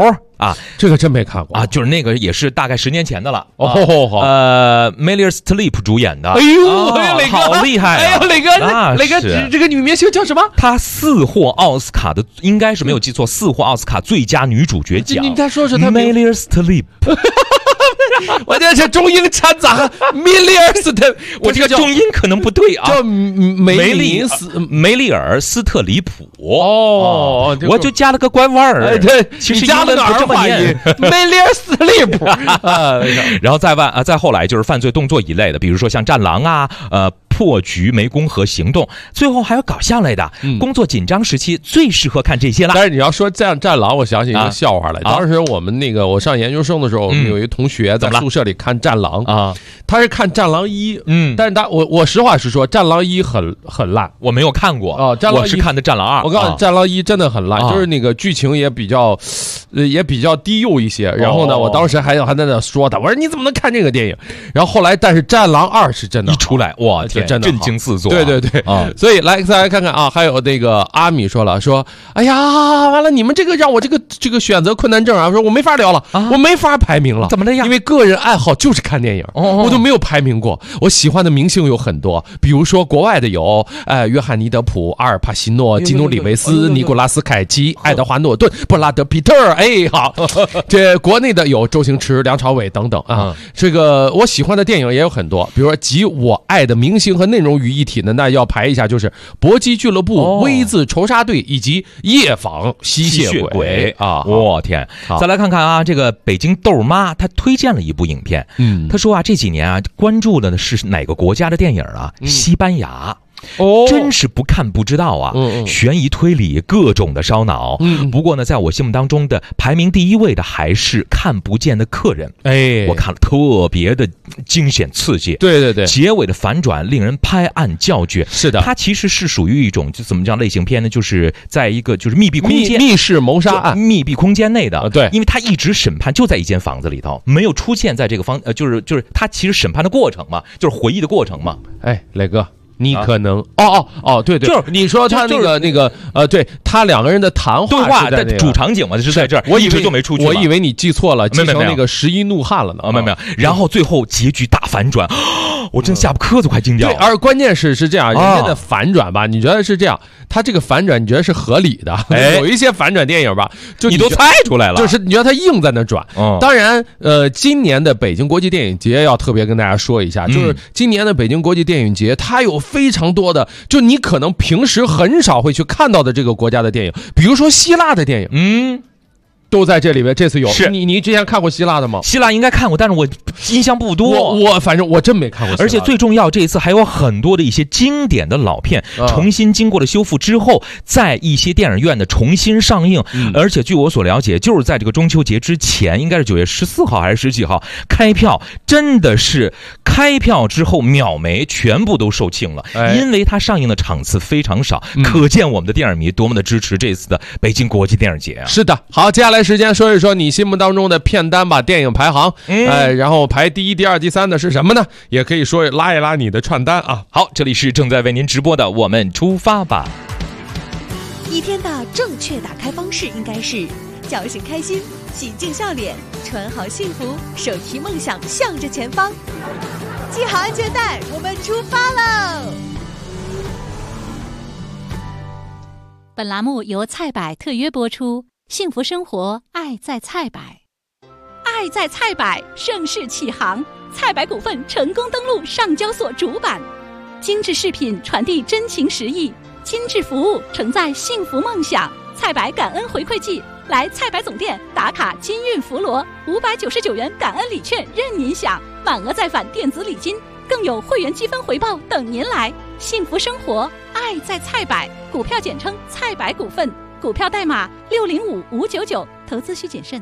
啊， 这个真没看过啊，就是那个也是大概10年前的了。Meryl Streep 主演的。 哎呦，磊哥好厉害！ 哎呦，磊哥，这个女明星叫什么？ 她4获奥斯卡的，应该是没有记错，4获奥斯卡最佳女主角奖。 你再说她 Meryl Streep。 我这中英掺杂 Millions 的， 我这个中英可能不对啊， 叫梅里尔斯特里普哦， 我就加了个拐弯儿， 对， 其实加了个儿化音，梅里尔斯特里普。 然后再后来就是犯罪动作一类的，比如说像《战狼》啊，破局湄公河行动，最后还有搞笑类的，工作紧张时期最适合看这些了。 但是你要说战狼，我想起一个笑话来。当时我们我上研究生的时候，我们有一个同学在宿舍里看战狼啊，他是看战狼1，但是我实话实说，战狼1很烂， 我没有看过啊。我是看的战狼2。 我告诉你，战狼1真的很烂，就是那个剧情也比较低幼一些。然后呢，我当时还在那说他，我说你怎么能看这个电影？然后后来，但是战狼2是真的一出来，哇天！ 真的震惊四座， 对啊！所以再来看看啊，还有那个阿米说，哎呀，完了，你们这个让我这个选择困难症啊，说我没法聊了，我没法排名了， 怎么的呀？ 因为个人爱好就是看电影，我都没有排名过。我喜欢的明星有很多，比如说国外的有约翰尼德普、阿尔帕西诺、基努里维斯、尼古拉斯凯奇、爱德华诺顿、布拉德皮特，好，这国内的有周星驰、梁朝伟等等啊。这个我喜欢的电影也有很多，比如说集我爱的明星和内容于一体的，那要排一下，就是《搏击俱乐部》、V 字仇杀队以及《夜访吸血鬼》啊！ 我天！再来看看啊，这个北京豆妈她推荐了一部影片，她说啊，这几年啊关注的是哪个国家的电影啊？西班牙。真是不看不知道啊！悬疑推理各种的烧脑。不过呢，在我心目当中的排名第1位的还是看不见的客人。我看了特别的惊险刺激。 对， 结尾的反转令人拍案叫绝。 是的， 它其实是属于一种就怎么叫类型片呢？就是在一个就是密闭空间、 密室谋杀案、 密闭空间内的。 对， 因为他一直审判就在一间房子里头，没有出现在这个就是他其实审判的过程嘛，就是回忆的过程嘛。 磊哥。你可能对， 就是你说他那个对他2个人的谈话在主场景嘛，是在这儿， 我以为就没出去， 我以为你记错了，记成那个11怒汉了呢。 没有，然后最后结局大反转，我真下巴颏子快惊掉了。 对，而关键是这样，人家的反转吧，你觉得是这样，他这个反转你觉得是合理的？有一些反转电影吧，就你都猜出来了， 就是你觉得他硬在那转。当然，今年的北京国际电影节要特别跟大家说一下，就是今年的北京国际电影节，它有非常多的，就你可能平时很少会去看到的这个国家的电影，比如说希腊的电影，都在这里边。这次有， 是你之前看过希腊的吗？ 希腊应该看过，但是我印象不多。 我反正我真没看过。 而且最重要，这一次还有很多的一些经典的老片，重新经过了修复之后，在一些电影院的重新上映。而且据我所了解，就是在这个中秋节之前，应该是9月14号还是10几号开票，真的是开票之后秒没，全部都售罄了。因为它上映的场次非常少，可见我们的电影迷多么的支持这次的北京国际电影节啊！ 是的，好，接下来时间说一说你心目当中的片单吧，电影排行，然后排第1、第2、第3的是什么呢？也可以说拉一拉你的串单啊。 好，这里是正在为您直播的，我们出发吧。 一天的正确打开方式应该是叫醒开心，洗净笑脸，穿好幸福，手提梦想向着前方，系好安全带，我们出发喽！ 本栏目由菜百特约播出，幸福生活，爱在菜百， 爱在菜百盛世启航，菜百股份成功登陆上交所主板，精致饰品传递真情实意，精致服务承载幸福梦想。菜百感恩回馈季，来菜百总店打卡金运福罗，599元感恩礼券任您享，满额再返电子礼金，更有会员积分回报等您来。幸福生活，爱在菜百，股票简称菜百股份，股票代码605599，投资需谨慎。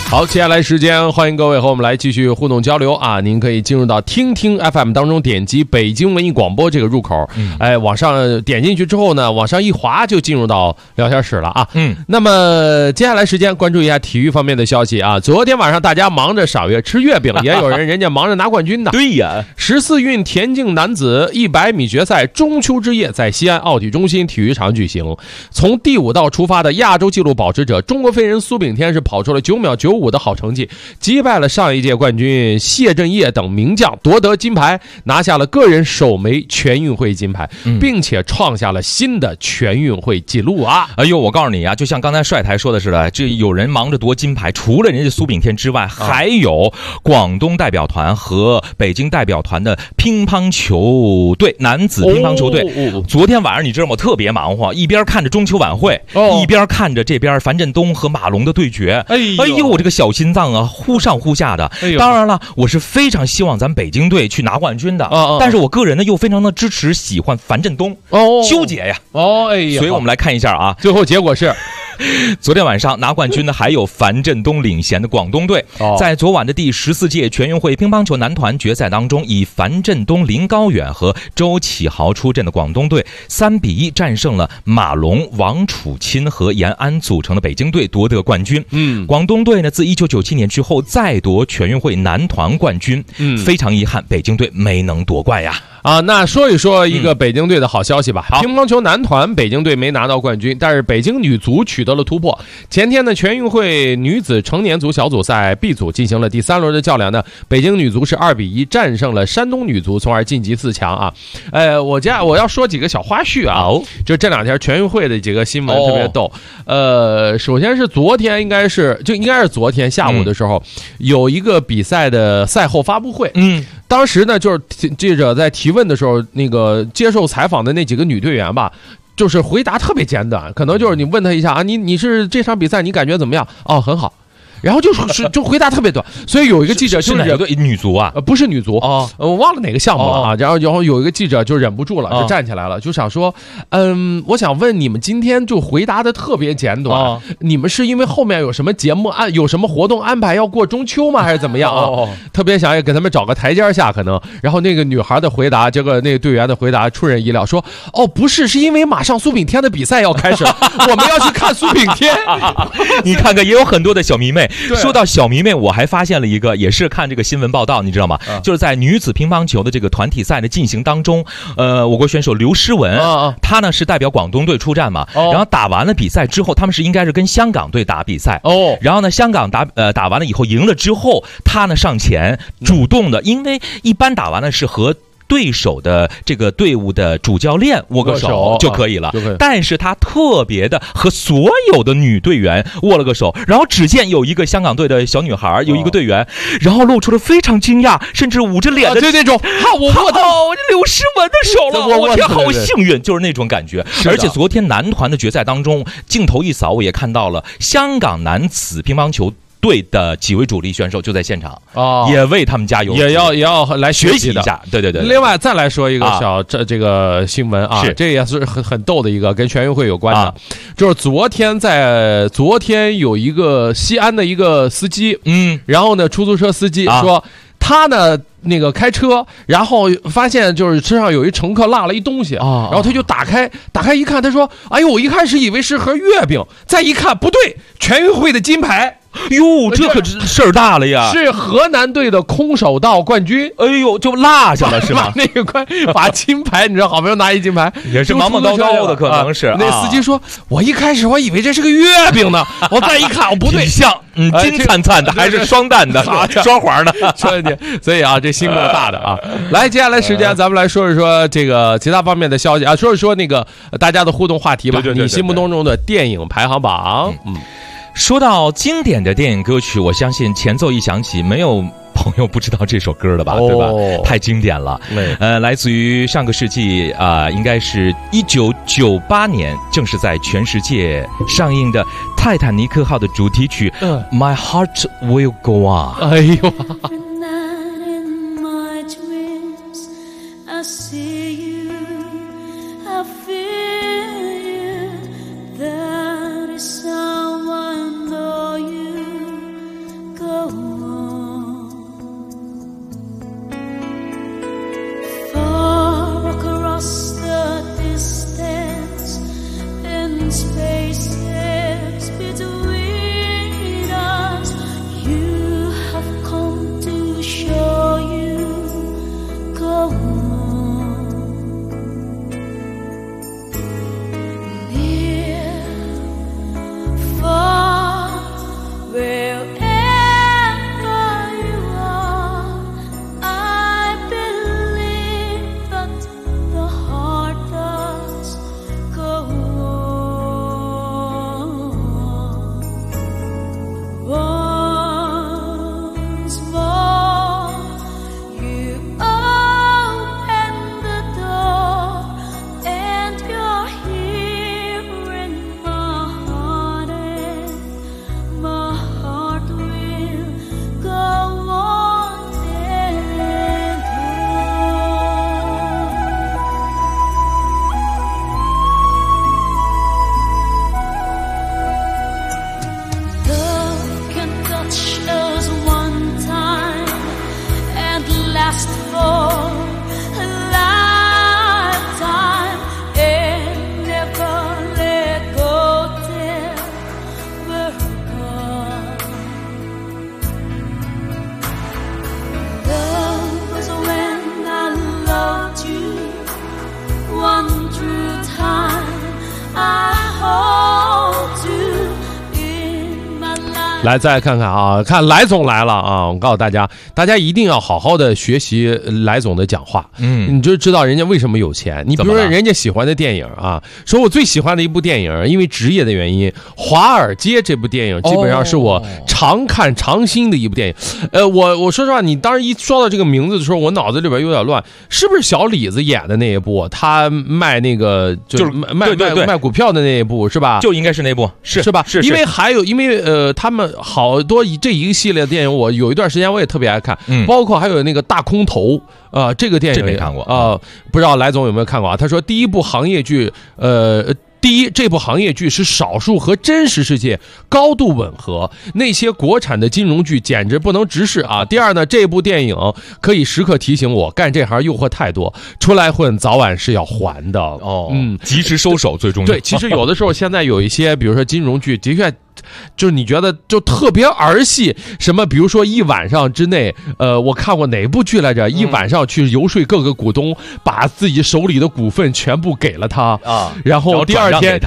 好，接下来时间欢迎各位和我们来继续互动交流啊！您可以进入到听听 FM 当中，点击北京文艺广播这个入口，往上点进去之后呢，往上一滑就进入到聊天室了啊。那么接下来时间关注一下体育方面的消息啊。昨天晚上大家忙着赏月吃月饼，也有人家忙着拿冠军的。 对呀 ，14运田径男子100米决赛中秋之夜在西安奥体中心体育场举行。从第5道出发的亚洲纪录保持者中国飞人苏炳添是跑出了9秒95的好成绩，击败了上一届冠军谢震业等名将，夺得金牌，拿下了个人首枚全运会金牌，并且创下了新的全运会纪录啊！ 哎呦，我告诉你啊，就像刚才帅台说的似的，这有人忙着夺金牌，除了人家苏炳添之外，还有广东代表团和北京代表团的乒乓球队，男子乒乓球队。昨天晚上你知道吗？特别忙活，一边看着中秋晚会，一边看着这边樊振东和马龙的对决。哎呦，我这个小心脏啊，忽上忽下的。当然了，我是非常希望咱北京队去拿冠军的，但是我个人呢又非常的支持喜欢樊振东，纠结呀。所以我们来看一下啊， 最后结果是。 昨天晚上拿冠军的还有樊振东领衔的广东队，在昨晚的第14届全运会乒乓球男团决赛当中，以樊振东、林高远和周启豪出阵的广东队3-1战胜了马龙、王楚钦和延安组成的北京队，夺得冠军。广东队呢自1997年之后再夺全运会男团冠军，非常遗憾北京队没能夺冠呀。 那说一说一个北京队的好消息吧。乒乓球男团北京队没拿到冠军，但是北京女足取得了突破。前天呢，全运会女子成年组小组赛 B 组进行了第3轮的较量呢，北京女足是2-1战胜了山东女足，从而晋级4强啊。我要说几个小花絮啊，就这2天全运会的几个新闻特别逗。首先是昨天应该是昨天下午的时候，有一个比赛的赛后发布会。当时呢，就是记者在提问的时候，那个接受采访的那几个女队员吧，就是回答特别简短，可能就是你问她一下啊，你是这场比赛你感觉怎么样？哦，很好。然后就回答特别短，所以有一个记者就是哪个女足啊？ 不是女足哦，我忘了哪个项目了啊。然后有一个记者就忍不住了，就站起来了，就想说，我想问你们今天就回答的特别简短，你们是因为后面有什么节目有什么活动安排要过中秋吗？还是怎么样啊？特别想要给他们找个台阶下，可能。然后那个女孩的回答，这个那个队员的回答出人意料，说不是，是因为马上苏炳添的比赛要开始了，我们要去看苏炳添。 你看看，也有很多的小迷妹。说到小迷妹，我还发现了一个，也是看这个新闻报道，你知道吗？就是在女子乒乓球的这个团体赛的进行当中，我国选手刘诗雯，她呢是代表广东队出战嘛，然后打完了比赛之后，他们应该是跟香港队打比赛，然后呢香港打完了以后赢了之后，她呢上前主动的，因为一般打完了是和对手的这个队伍的主教练握个手就可以了，但是他特别的和所有的女队员握了个手，然后只见有一个香港队的小女孩，有一个队员，然后露出了非常惊讶甚至捂着脸的那种我握到刘诗雯的手了，我天，好幸运，就是那种感觉。而且昨天男团的决赛当中，镜头一扫，我也看到了香港男子乒乓球队的几位主力选手就在现场，也为他们加油， 也要来学习一下。对。 另外再来说一个这个新闻啊，这也是很逗的一个，跟全运会有关的，就是昨天有一个西安的一个司机，然后呢，出租车司机说他呢那个开车，然后发现就是车上有一乘客落了一东西，然后他就打开一看，他说：“哎呦，我一开始以为是盒月饼，再一看不对，全运会的金牌。” 哟，这可事儿大了呀！ 是河南队的空手道冠军， 哎呦，就落下了是吧？ 那个把金牌，你知道，好不容易拿一金牌， 也是忙忙叨叨的，可能是。 那司机说：“我一开始我以为这是个月饼呢，我再一看，不对， 像金灿灿的，还是双蛋的，双环的。” 所以啊，这心够大的啊！来，接下来时间咱们来说一说这个其他方面的消息啊，说一说那个大家的互动话题吧。你心目当中的电影排行榜， 说到经典的电影歌曲，我相信前奏一响起，没有朋友不知道这首歌的吧，对吧？太经典了。来自于上个世纪应该是1998年，正是在全世界上映的《泰坦尼克号》的主题曲My Heart Will Go On。 哎呦。 one true time. I hold you in my life. 来，再看看啊，看来总来了啊！我告诉大家，大家一定要好好的学习来总的讲话，你就知道人家为什么有钱。你比如说人家喜欢的电影啊，说我最喜欢的一部电影，因为职业的原因，《华尔街》这部电影基本上是我常看常新的一部电影。我说实话，你当时一说到这个名字的时候，我脑子里边有点乱，是不是小李子演的那一部？他卖那个就是卖股票的那一部是吧？ 就应该是那部， 是吧？是因为还有他们好多这一个系列的电影，我有一段时间我也特别爱看，包括还有那个大空头这个电影这没看过不知道来总有没有看过啊？他说第一部行业剧这部行业剧是少数和真实世界高度吻合，那些国产的金融剧简直不能直视啊。第二呢，这部电影可以时刻提醒我，干这行诱惑太多，出来混早晚是要还的及时收手最重要。 对，其实有的时候现在有一些，比如说金融剧，的确。就是你觉得就特别儿戏，什么比如说一晚上之内，我看过哪部剧来着？一晚上去游说各个股东，把自己手里的股份全部给了他啊，然后第二天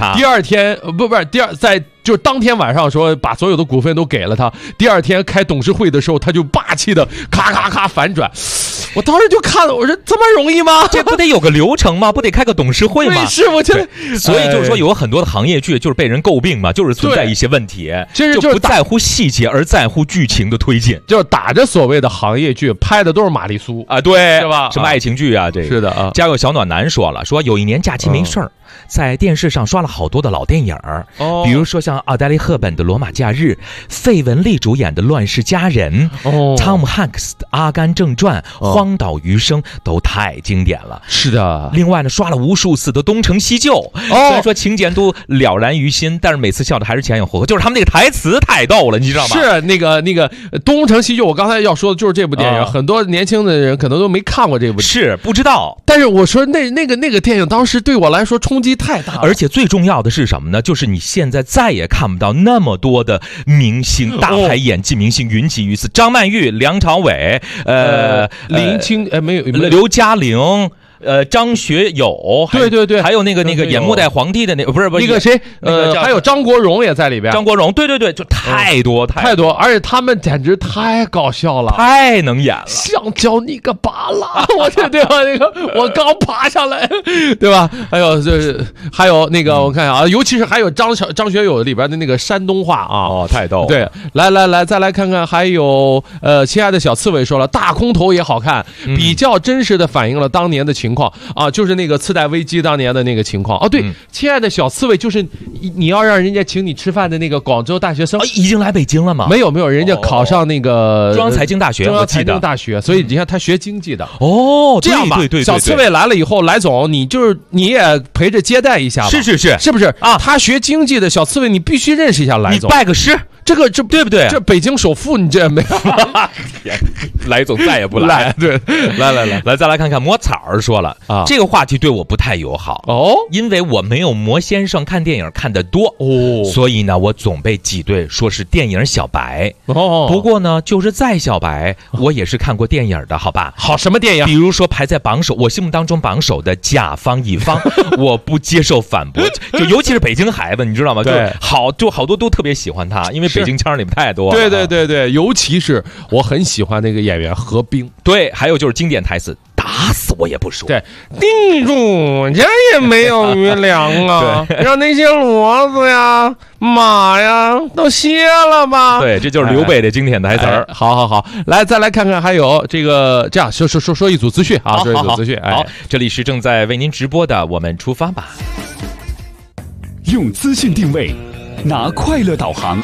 就是当天晚上说把所有的股份都给了他，第二天开董事会的时候，他就霸气的咔咔咔反转。我当时就看了，我说这么容易吗？ 这不得有个流程吗？不得开个董事会吗？ 是，我觉得， 所以就是说，有很多的行业剧就是被人诟病嘛，就是存在一些问题，就不在乎细节，而在乎剧情的推进， 就是打着所谓的行业剧拍的都是玛丽苏啊，对， 是吧？ 什么爱情剧啊，这个是的啊。 家有小暖男说了，说有一年假期没事儿。在电视上刷了好多的老电影比如说像奥黛丽·赫本的《罗马假日》，费雯丽主演的《乱世佳人》，汤姆·汉克斯的《阿甘正传》，荒岛余生都太经典了。 是的。 另外呢，刷了无数次的《东成西就》，虽然说情节都了然于心，但是每次笑的还是前仰后合，就是他们那个台词太逗了，你知道吗？ 是那个《东成西就》，我刚才要说的就是这部电影，很多年轻的人可能都没看过这部， 是不知道。 但是我说那个电影当时对我来说冲击太大了， 而且最重要的是什么呢？就是你现在再也看不到那么多的明星，大牌演技明星云集于此，张曼玉、梁朝伟， 林青，没有刘嘉玲。张学友， 对， 还有那个演末代皇帝的不是那个谁，还有张国荣也在里边。 张国荣，对，就太多， 而且他们简直太搞笑了， 太能演了。 想教你个巴拉，我对吧？那个我刚爬下来，对吧？还有那个我看一下啊，尤其是还有张学友里边的那个山东话啊， 太逗了。 对，来，再来看看，还有亲爱的小刺猬说了，大空头也好看，比较真实的反映了当年的情况啊，就是那个次贷危机当年的那个情况哦。对，亲爱的小刺猬，就是你要让人家请你吃饭的那个广州大学生， 已经来北京了吗？ 没有，人家考上那个中央财经大学，我记得大学，所以你看他学经济的哦。 这样吧， 对， 小刺猬来了以后，来总你也陪着接待一下吧，是不是啊？他学经济的小刺猬，你必须认识一下来总， 你拜个师。 这对不对？ 这北京首富，你这没有？ 来总再也不来。 对，来， 再来看看魔草儿说了啊，这个话题对我不太友好哦， 因为我没有魔先生看电影看得多哦，所以呢，我总被挤兑说是电影小白哦。不过呢，就是再小白，我也是看过电影的，好吧？ 好，什么电影？ 比如说排在我心目当中榜首的《甲方乙方》，我不接受反驳，就尤其是北京孩子，你知道吗？ 对， 好多都特别喜欢他，因为北京腔里面太多了。对，尤其是我很喜欢那个演员何冰。 对，还有就是经典台词，打死我也不说。 对，地主家也没有余粮啊，让那些骡子呀、马呀都歇了吧。 对，这就是刘备的经典台词。 好，来再来看看，还有这样说一组资讯啊，说一组资讯。 好，这里是正在为您直播的，我们出发吧。 用资讯定位，拿快乐导航。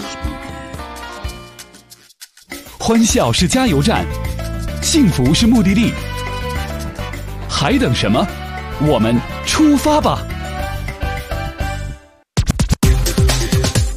欢笑是加油站，幸福是目的地，还等什么？我们出发吧！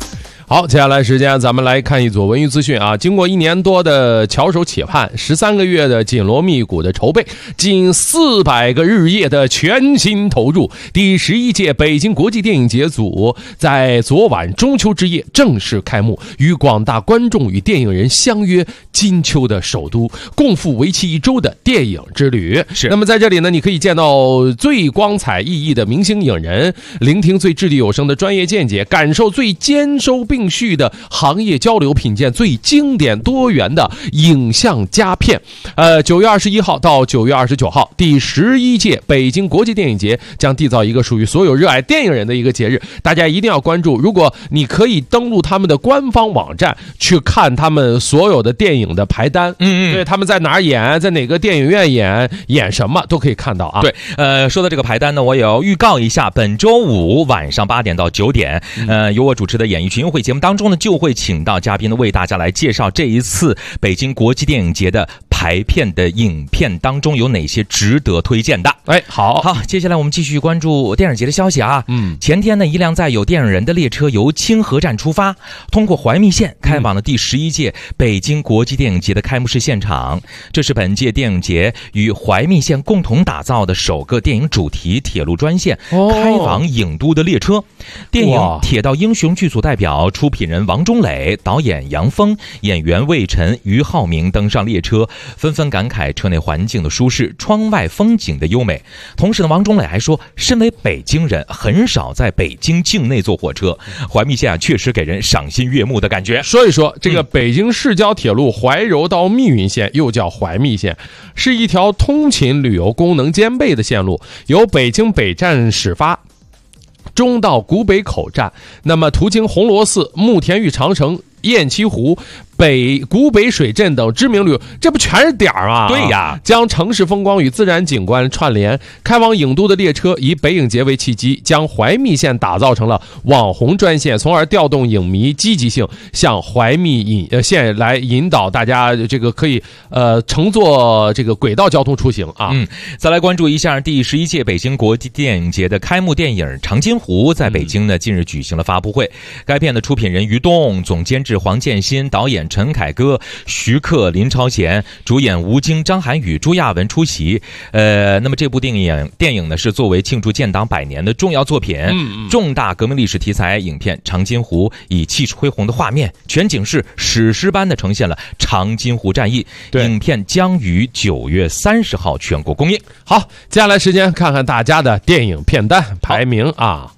好，接下来时间咱们来看一组文娱资讯啊。经过1年多的翘首企盼，13个月的紧锣密鼓的筹备，近400个日夜的全心投入，第11届北京国际电影节组在昨晚中秋之夜正式开幕，与广大观众与电影人相约金秋的首都，共赴为期1周的电影之旅。是，那么在这里呢，你可以见到最光彩熠熠的明星影人，聆听最掷地有声的专业见解，感受最兼收并蓄的行业交流，品鉴最经典多元的影像佳片。9月21号到9月29号，第11届北京国际电影节将缔造一个属于所有热爱电影人的一个节日，大家一定要关注。如果你可以登录他们的官方网站去看他们所有的电影的排单，对，他们在哪儿演，在哪个电影院演什么都可以看到啊。 对，说到这个排单呢，我也要预告一下，本周五晚上8点到9点，由我主持的演艺群英会节目当中呢，就会请到嘉宾呢，为大家来介绍这一次北京国际电影节的排片的影片当中有哪些值得推荐的。好，接下来我们继续关注电影节的消息啊。前天呢，一辆载有电影人的列车由清河站出发，通过怀密线开往了第11届北京国际电影节的开幕式现场。这是本届电影节与怀密线共同打造的首个电影主题铁路专线开往影都的列车。电影《铁道英雄》剧组代表、出品人王中磊、导演杨峰、演员魏晨、俞灏明登上列车，纷纷感慨车内环境的舒适，窗外风景的优美。同时呢，王中磊还说，身为北京人，很少在北京境内坐火车，怀密线确实给人赏心悦目的感觉。 说一说这个北京市郊铁路怀柔到密云线，又叫怀密线，是一条通勤旅游功能兼备的线路，由北京北站始发，中到古北口站，那么途经红螺寺、慕田峪长城、雁栖湖、古北水镇等知名旅游，这不全是点儿啊？ 对呀， 将城市风光与自然景观串联。开往影都的列车以北影节为契机，将怀密线打造成了网红专线，从而调动影迷积极性，向怀密线来引导大家这个可以乘坐这个轨道交通出行啊。 再来关注一下第11届北京国际电影节的开幕电影《长津湖》在北京呢近日举行了发布会。该片的出品人于东，总监制黄建新，导演陈凯歌、徐克、林超贤，主演吴京、张涵予、朱亚文出席。那么这部电影呢是作为庆祝建党100年的重要作品，重大革命历史题材影片《长津湖》以气势恢宏的画面、全景式史诗般的呈现了长津湖战役。影片将于9月30号全国公映。 好，接下来时间看看大家的电影片单排名啊。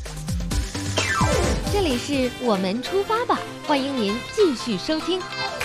这里是我们出发吧，欢迎您继续收听。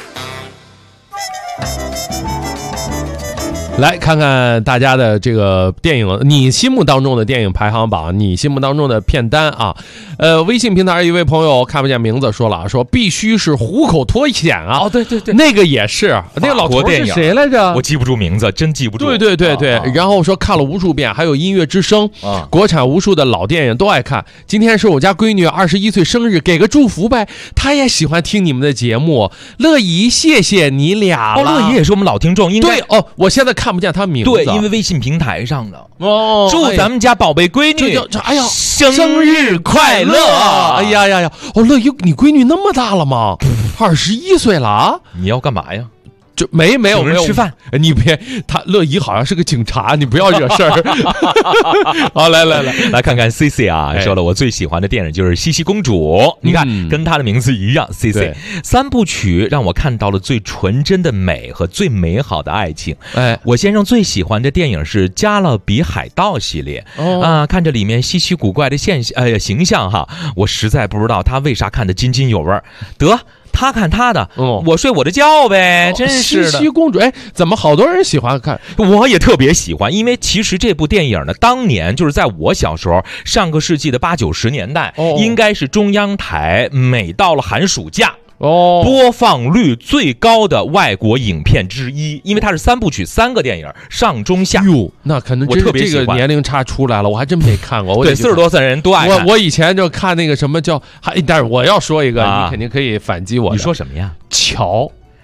来看看大家的这个电影，你心目当中的电影排行榜，你心目当中的片单啊。微信平台一位朋友看不见名字说了，说必须是虎口脱险啊。 对对对， 那个也是，那个老头是谁来着？ 我记不住名字，真记不住。 对，然后说看了无数遍，还有音乐之声，国产无数的老电影都爱看。今天是我家闺女21岁生日，给个祝福呗。她也喜欢听你们的节目，乐怡，谢谢你俩了。 乐怡也是我们老听众，应该对我现在看不见她名字， 对，因为微信平台上的祝咱们家宝贝闺女， 哎呀， 生日快乐！ 哎呀，乐怡，你闺女那么大了吗？21岁了啊？ 你要干嘛呀？ 就没有吃饭， 你别，乐怡好像是个警察，你不要惹事儿。好，来看看 CC 啊，说了我最喜欢的电影就是《茜茜公主》，你看跟她的名字一样 CC。3部曲让我看到了最纯真的美和最美好的爱情。我先生最喜欢的电影是《加勒比海盗》系列看着里面稀奇古怪的形象哈，我实在不知道他为啥看得津津有味。得。他看他的，我睡我的觉呗，真是的。 茜茜公主，怎么好多人喜欢看？ 我也特别喜欢，因为其实这部电影呢，当年就是在我小时候，上个世纪的80、90年代，应该是中央台每到了寒暑假。播放率最高的外国影片之一，因为它是3部曲，3个电影，上中下。 那可能我特别喜欢。 这个年龄差出来了，我还真没看过。 对，40多岁人都爱看。 我以前就看那个什么叫，但是我要说一个，你肯定可以反击我。 你说什么呀？ 乔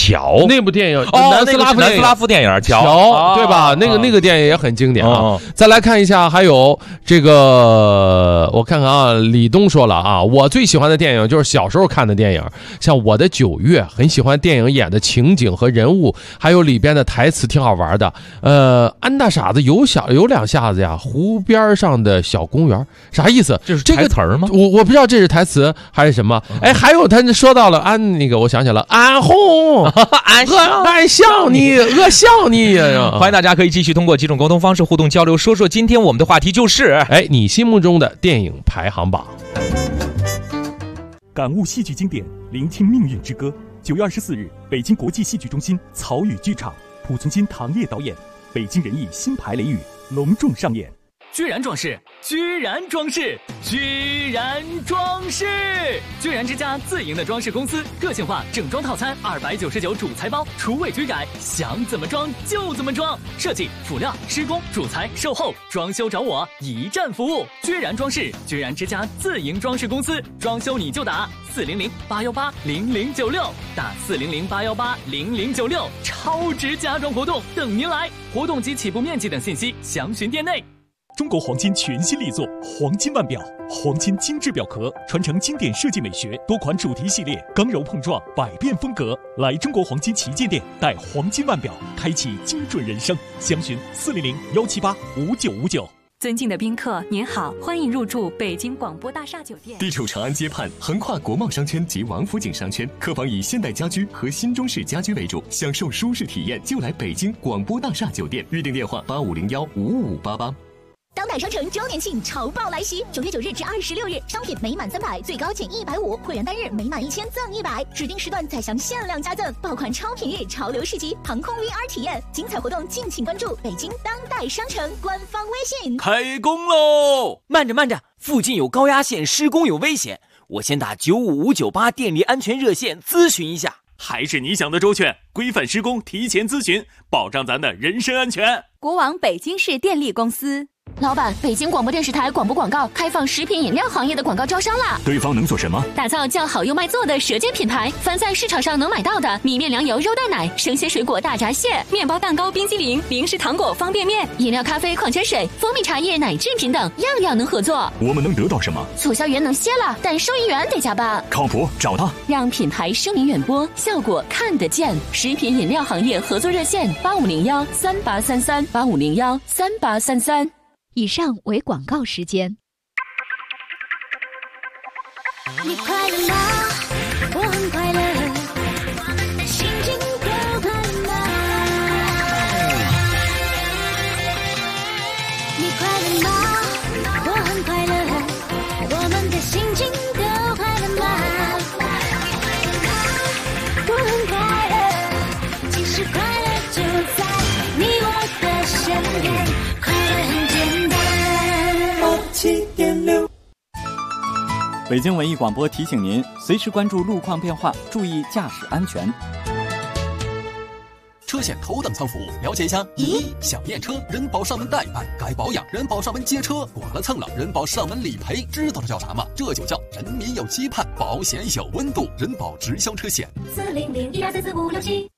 桥， 那部电影南斯拉夫电影桥，对吧？那个电影也很经典啊。再来看一下，还有这个，我看看啊，李东说了啊，我最喜欢的电影就是小时候看的电影，像《我的9月》，很喜欢电影演的情景和人物，还有里边的台词挺好玩的。安大傻子有两下子呀，湖边上的小公园，啥意思？ 这是台词吗？ 我不知道这是台词还是什么。哎，还有他说到了那个，我想起了安红，俺想你，我想你。 欢迎大家可以继续通过几种沟通方式互动交流，说说今天我们的话题就是， 你心目中的电影排行榜。 感悟戏剧经典，聆听命运之歌。9月24日，北京国际戏剧中心草语剧场，濮存昕、唐烨导演，北京人艺新牌雷雨隆重上演。 居然装饰，居然装饰，居然装饰！居然之家自营的装饰公司，个性化整装套餐299主材包，厨卫居改，想怎么装就怎么装。设计、辅料、施工、主材、售后、装修找我，一站服务。居然装饰，居然之家自营装饰公司，装修你就打400-818-0096，打400-818-0096，超值家装活动等您来。活动及起步面积等信息详询店内。 中国黄金全新力作黄金腕表，黄金精致表壳，传承经典设计美学，多款主题系列，刚柔碰撞，百变风格。来中国黄金旗舰店，带黄金腕表，开启精准人生。详询400-178-5959。 尊敬的宾客，您好，欢迎入住北京广播大厦酒店。 地处长安街畔，横跨国贸商圈及王府井商圈，客房以现代家居和新中式家居为主，享受舒适体验就来北京广播大厦酒店。预订电话8501-55588。 当代商城周年庆潮爆来袭，9月9日至26日，商品每满300最高减150，会员单日每满1000赠100，指定时段再享限量加赠，爆款超品日潮流市集，航空 VR 体验，精彩活动敬请关注北京当代商城官方微信。 开工喽！慢着，附近有高压线施工有危险，我先打95598电力安全热线咨询一下。 还是你想的周全，规范施工，提前咨询，保障咱的人身安全。 国网北京市电力公司。 老板，北京广播电视台广播广告开放食品饮料行业的广告招商啦！ 对方能做什么？ 打造叫好又卖座的舌尖品牌，凡在市场上能买到的米面粮油肉蛋奶、生鲜水果大闸蟹、面包蛋糕冰激凌、零食糖果方便面、饮料咖啡矿泉水、蜂蜜茶叶奶制品等，样样能合作。 我们能得到什么？ 促销员能歇了，但收银员得加班。 靠谱，找他， 让品牌声名远播，效果看得见。食品饮料行业合作热线8501-3833，8501-3833。 以上为广告时间。 你快乐吗？我很快乐，我们的心情都快乐吗？你快乐吗？我很快乐，我们的心情都快乐吗？我很快乐，其实快乐就在你我的身边，快乐很简单。7.6。 北京文艺广播提醒您，随时关注路况变化，注意驾驶安全。 车险头等舱服务，了解一下。1. 想验车，人保上门代办；该保养，人保上门接车；剐了蹭了，人保上门理赔。知道这叫啥吗？这就叫人民有期盼，保险有温度，人保直销车险。 400-1244567。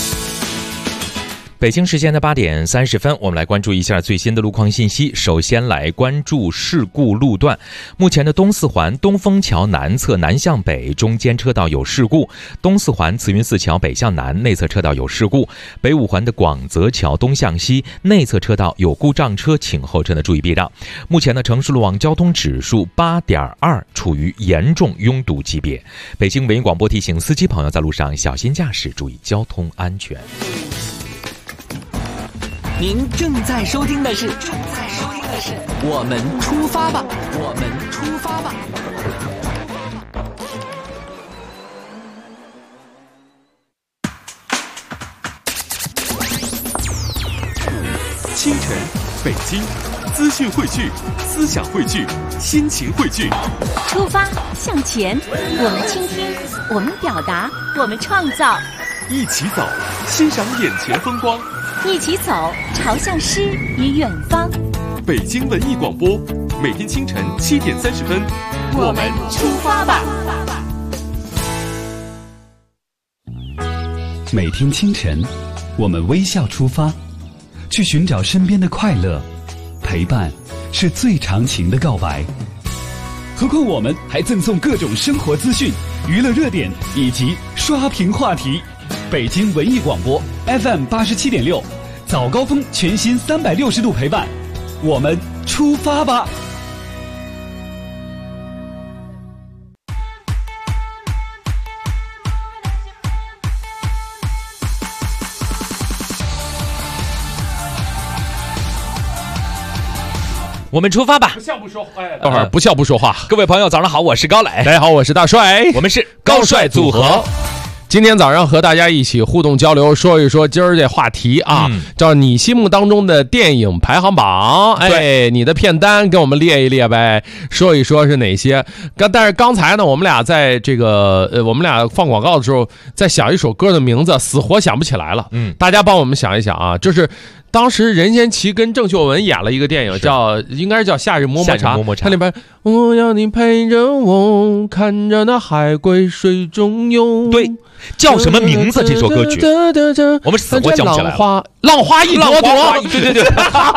北京时间的8点30分，我们来关注一下最新的路况信息。首先来关注事故路段。目前的东四环东风桥南侧南向北中间车道有事故，东四环慈云寺桥北向南内侧车道有事故，北五环的广泽桥东向西内侧车道有故障车，请后车呢注意避让。目前的城市路网交通指数8.2，处于严重拥堵级别。北京文艺广播提醒司机朋友在路上小心驾驶，注意交通安全。 您正在收听的是我们出发吧，我们出发吧。 清晨，北京，资讯汇聚，思想汇聚，心情汇聚。 出发向前，我们倾听，我们表达，我们创造。 一起走，欣赏眼前风光。 一起走，朝向诗与远方。 北京文艺广播，每天清晨7点30分， 我们出发吧。 每天清晨，我们微笑出发，去寻找身边的快乐。陪伴是最长情的告白。何况我们还赠送各种生活资讯、娱乐热点以及刷屏话题。北京文艺广播 FM 87.6，早高峰全新360度陪伴，我们出发吧！ 我们出发吧！ 不笑不说话，等会儿不笑不说话。 各位朋友，早上好，我是高磊。 大家好，我是大帅。 我们是高帅组合。 今天早上和大家一起互动交流，说一说今儿这话题啊，叫你心目当中的电影排行榜。哎，你的片单给我们列一列呗，说一说是哪些。但是刚才呢，我们俩在这个我们俩放广告的时候，在想一首歌的名字，死活想不起来了。大家帮我们想一想啊，就是当时任贤齐跟郑秀文演了一个电影，应该是叫《夏日么么茶》。它里边我要你陪着我，看着那海龟水中游。 对，叫什么名字？这首歌曲我们死活想不起来了。 浪花一朵朵， 对，出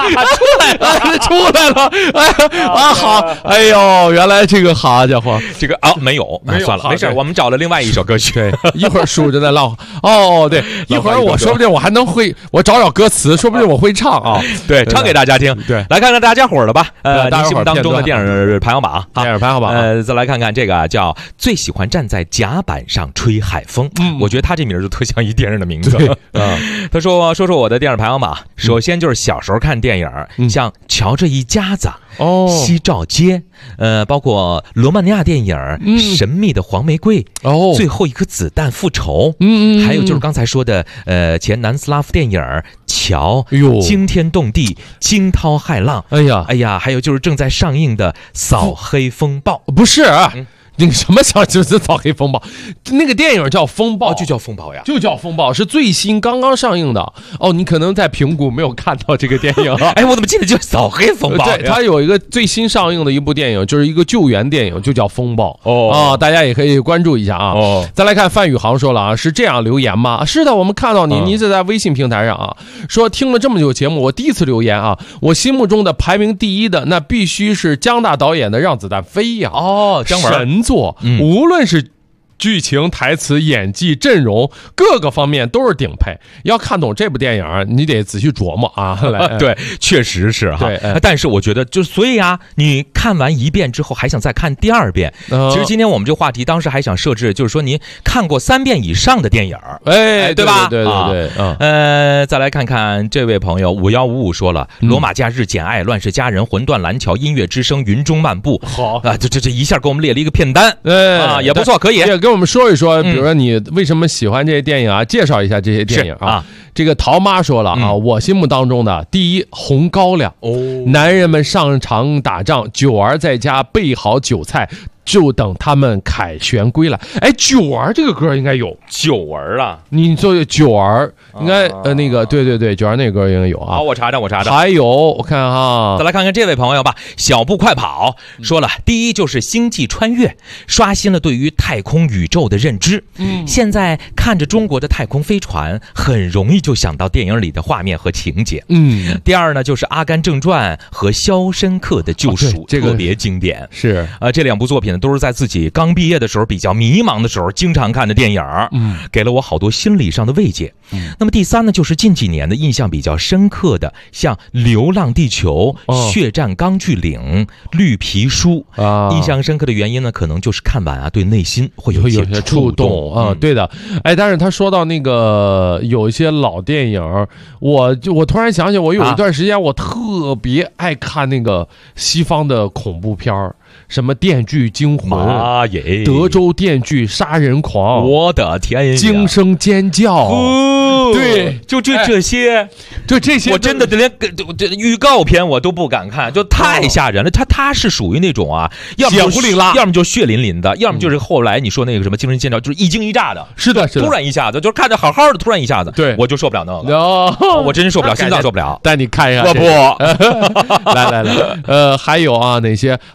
来了，好，哎呦，原来这个好家伙， 这个没有，算了，没事，我们找了另外一首歌曲。 对，一会儿数着那浪，对，一会儿我说不定我还能会，我找歌词，说不定我会唱啊， 对，唱给大家听。 对， 来看看大家伙儿的吧，你心目当中的电影排行榜，再来看看这个叫最喜欢站在甲板上吹海风。我觉得他这名就特像一电影的名字。他说我的电影排行榜，首先就是小时候看电影，像《瞧这一家子》西照街，包括罗马尼亚电影神秘的黄玫瑰，最后一颗子弹复仇，还有就是刚才说的前南斯拉夫电影桥，惊天动地，惊涛骇浪，哎呀，还有就是正在上映的扫黑风暴。 不是那个什么就是扫黑风暴，那个电影叫风暴， 就叫风暴呀， 就叫风暴，是最新刚刚上映的。你可能在评估没有看到这个电影。 哎，我怎么记得就是扫黑风暴？ 对，它有一个最新上映的一部电影，就是一个救援电影，就叫风暴。大家也可以关注一下啊。再来看范宇航说了啊，是这样留言吗？是的，我们看到你是在微信平台上啊，说听了这么久节目，我第一次留言啊，我心目中的排名第一的那必须是姜大导演的《让子弹飞》呀。 姜文神作，无论是剧情、台词、演技、阵容各个方面都是顶配。要看懂这部电影，你得仔细琢磨啊。 对，确实是哈。但是我觉得，所以啊，你看完一遍之后还想再看第二遍。其实今天我们这个话题当时还想设置，就是说您看过3遍以上的电影，对吧？ 对。 再来看看这位朋友5155说了，《罗马假日》、《简爱》、《乱世佳人》、《魂断蓝桥》、《音乐之声》、《云中漫步》。 好啊，这一下给我们列了一个片单，也不错，可以。 跟我们说一说，比如说你为什么喜欢这些电影啊？介绍一下这些电影啊。这个陶妈说了啊，我心目当中的第一红高粱，男人们上场打仗，九儿在家备好酒菜，就等他们凯旋归来。哎，九儿这个歌应该有九儿啊， 你做九儿应该那个对，九儿那个歌应该有啊。 好，我查查。 还有我看哈， 再来看看这位朋友吧。小步快跑说了，第一就是星际穿越，刷新了对于太空宇宙的认知。现在看着中国的太空飞船，很容易就想到电影里的画面和情节。第二呢，就是《阿甘正传》和《肖申克的救赎》，这个特别经典。 是这两部作品都是在自己刚毕业的时候比较迷茫的时候经常看的电影，给了我好多心理上的慰藉。那么第三呢，就是近几年的印象比较深刻的，像《流浪地球》、血战钢锯岭》、绿皮书。印象深刻的原因呢，可能就是看完啊，对内心会有一些触动啊。对的，但是他说到那个有一些老电影，我突然想起，我有一段时间我特别爱看那个西方的恐怖片儿。什么电锯惊魂、德州电锯杀人狂， 我的天呀， 惊声尖叫，对， 就这些，我真的连预告片我都不敢看，就太吓人了。他是属于那种啊，要么就血淋淋的，要么就是后来你说那个什么惊声尖叫，就是一惊一乍的。 是的， 突然一下子，就是看着好好的，突然一下子， 对， 我就受不了那个，我真受不了，心脏受不了。 带你看一下， 我不， 来，还有啊，哪些 Hope 说。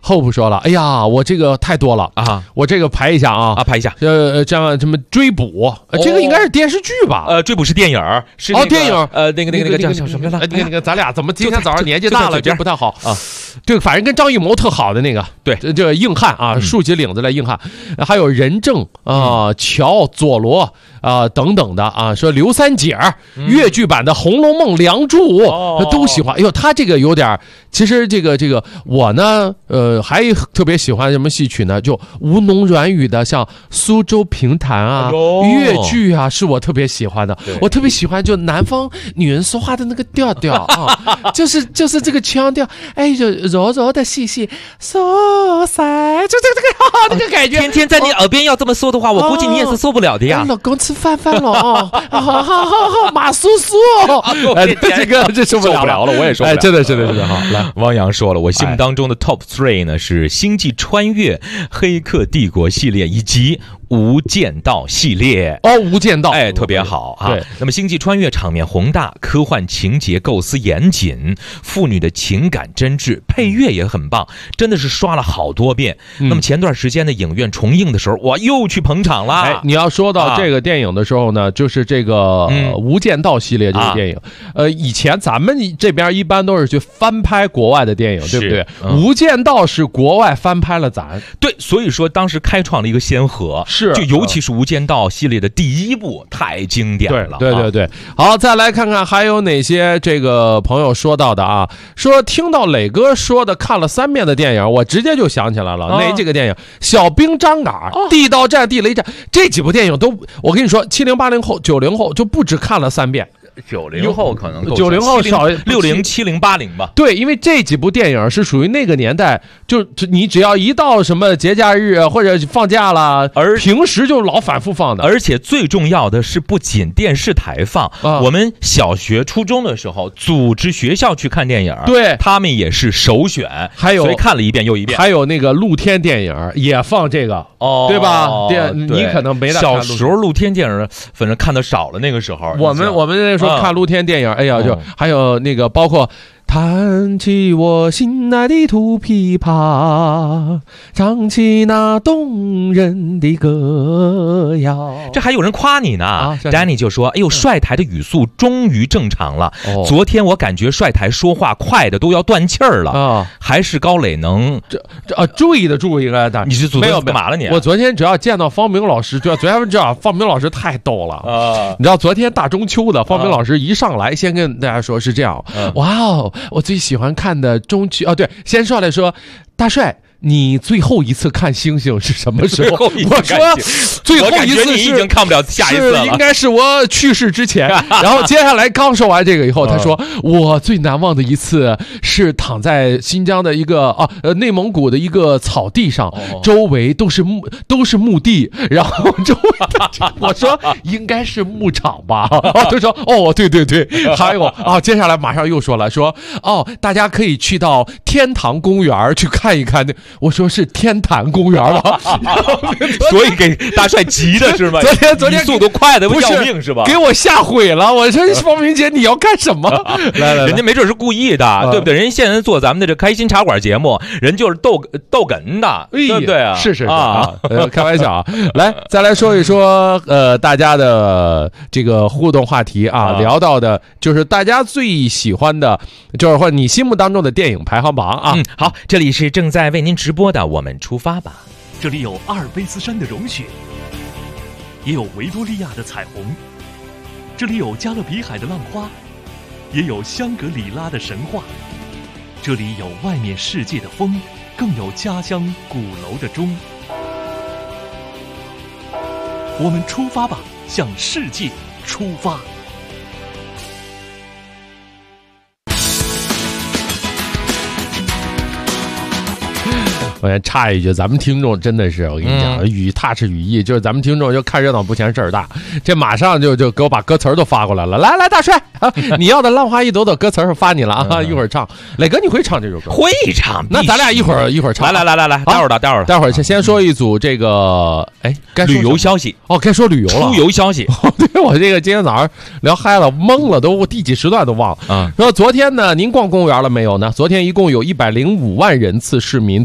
说了，哎呀，我这个太多了啊，我这个排一下啊， 排一下。 这样什么追捕，这个应该是电视剧吧？ 追捕是电影，是电影， 那个叫什么来？ 那个咱俩怎么今天早上年纪大了，这不太好啊？ 对，反正跟张艺谋特好的那个， 对， 这个硬汉啊，竖起领子来硬汉，还有任正啊、乔、佐罗啊等等的啊，说刘三姐粤剧版的《红楼梦》《梁祝》都喜欢。哎呦，他这个有点，其实这个我呢，还特别喜欢什么戏曲呢？就吴侬软语的，像苏州评弹啊、粤剧啊，是我特别喜欢的。我特别喜欢就南方女人说话的那个调调啊，就是这个腔调，哎，就柔柔的细细，so 塞，就这个那个感觉。 天天在你耳边要这么说的话，我估计你也是受不了的呀。 老公吃饭了哦，好，马叔叔，这受不了了， 我也受不了。 真的好。来， 汪洋说了，我心目当中的 Top 3呢是《星际穿越》、《黑客帝国》系列以及无间道系列。 无间道， 特别好啊。 对， 那么星际穿越场面宏大，科幻情节构思严谨，父女的情感真挚，配乐也很棒，真的是刷了好多遍。那么前段时间的影院重映的时候，我又去捧场了。 你要说到这个电影的时候呢，就是这个无间道系列这个电影，以前咱们这边一般都是去翻拍国外的电影，对不对？无间道是国外翻拍了咱， 对，所以说当时开创了一个先河。 是， 就尤其是无间道系列的第一部太经典了。 对。好，再来看看还有哪些这个朋友说到的啊？说听到磊哥说的看了3遍的电影，我直接就想起来了，哪几个电影？小兵张嘎、地道战、地雷战，这几部电影都，我跟你说，70、80后、90后就不止看了3遍。 90后可能 90后少 60、70、80吧。 对，因为这几部电影是属于那个年代，就你只要一到什么节假日或者放假了，而平时就老反复放的。 而且最重要的是，不仅电视台放，我们小学、初中的时候组织学校去看电影， 对， 他们也是首选。 还有， 所以看了一遍又一遍。 还有那个露天电影也放这个，对吧？你可能没小时候露天电影，反正看的少了。那个时候， 我们那时候看露天电影，哎呀，就还有那个包括弹起我心爱的土琵琶，唱起那动人的歌谣。 这还有人夸你呢。Danny 就说：“哎呦，帅台的语速终于正常了。昨天我感觉帅台说话快的都要断气儿了。还是高磊能注意应该的。 你是没有干嘛了你？ 我昨天只要见到方明老师，昨天知道方明老师太逗了你知道昨天大中秋的方明老师一上来，先跟大家说是这样，哇哦。我最喜欢看的中秋对，先上来说，大帅，你最后一次看星星是什么时候？我说最后一次是你已经看不了下一次了， 应该是我去世之前。然后接下来刚说完这个以后，他说我最难忘的一次是躺在新疆的一个内蒙古的一个草地上，周围都是墓地，然后周围我说应该是牧场吧？他说对，还有接下来马上又说了，说大家可以去到天堂公园去看一看。我说是天坛公园了， 所以给大帅急的是吗？昨天速度快的要命是吧？ 给我吓毁了！我说方明姐你要干什么？来， 人家没准是故意的，对不对？人现在做咱们的这开心茶馆节目，人就是逗哏的，对不对啊？ 是啊，开玩笑啊！来，再来说一说大家的这个互动话题啊，聊到的就是大家最喜欢的，就是或者你心目当中的电影排行榜啊。 好，这里是正在为您直播的，我们出发吧。 这里有阿尔卑斯山的融雪，也有维多利亚的彩虹，这里有加勒比海的浪花，也有香格里拉的神话。这里有外面世界的风，更有家乡鼓楼的钟。我们出发吧，向世界出发。 我先插一句，咱们听众真的是，我跟你讲，语踏实语义，就是咱们听众就看热闹不嫌事儿大，这马上就给我把歌词都发过来了。来，大帅，你要的浪花一朵朵歌词发你了啊！一会儿唱，磊哥你会唱这首歌？ 会唱， 那咱俩一会儿唱。 来，待会儿先说一组这个， 旅游消息该说旅游了， 出游消息。 对，我这个今天早上聊嗨了，懵了，都第几时段都忘了。说昨天呢，您逛公园了没有呢？昨天一共有105万人次市民走进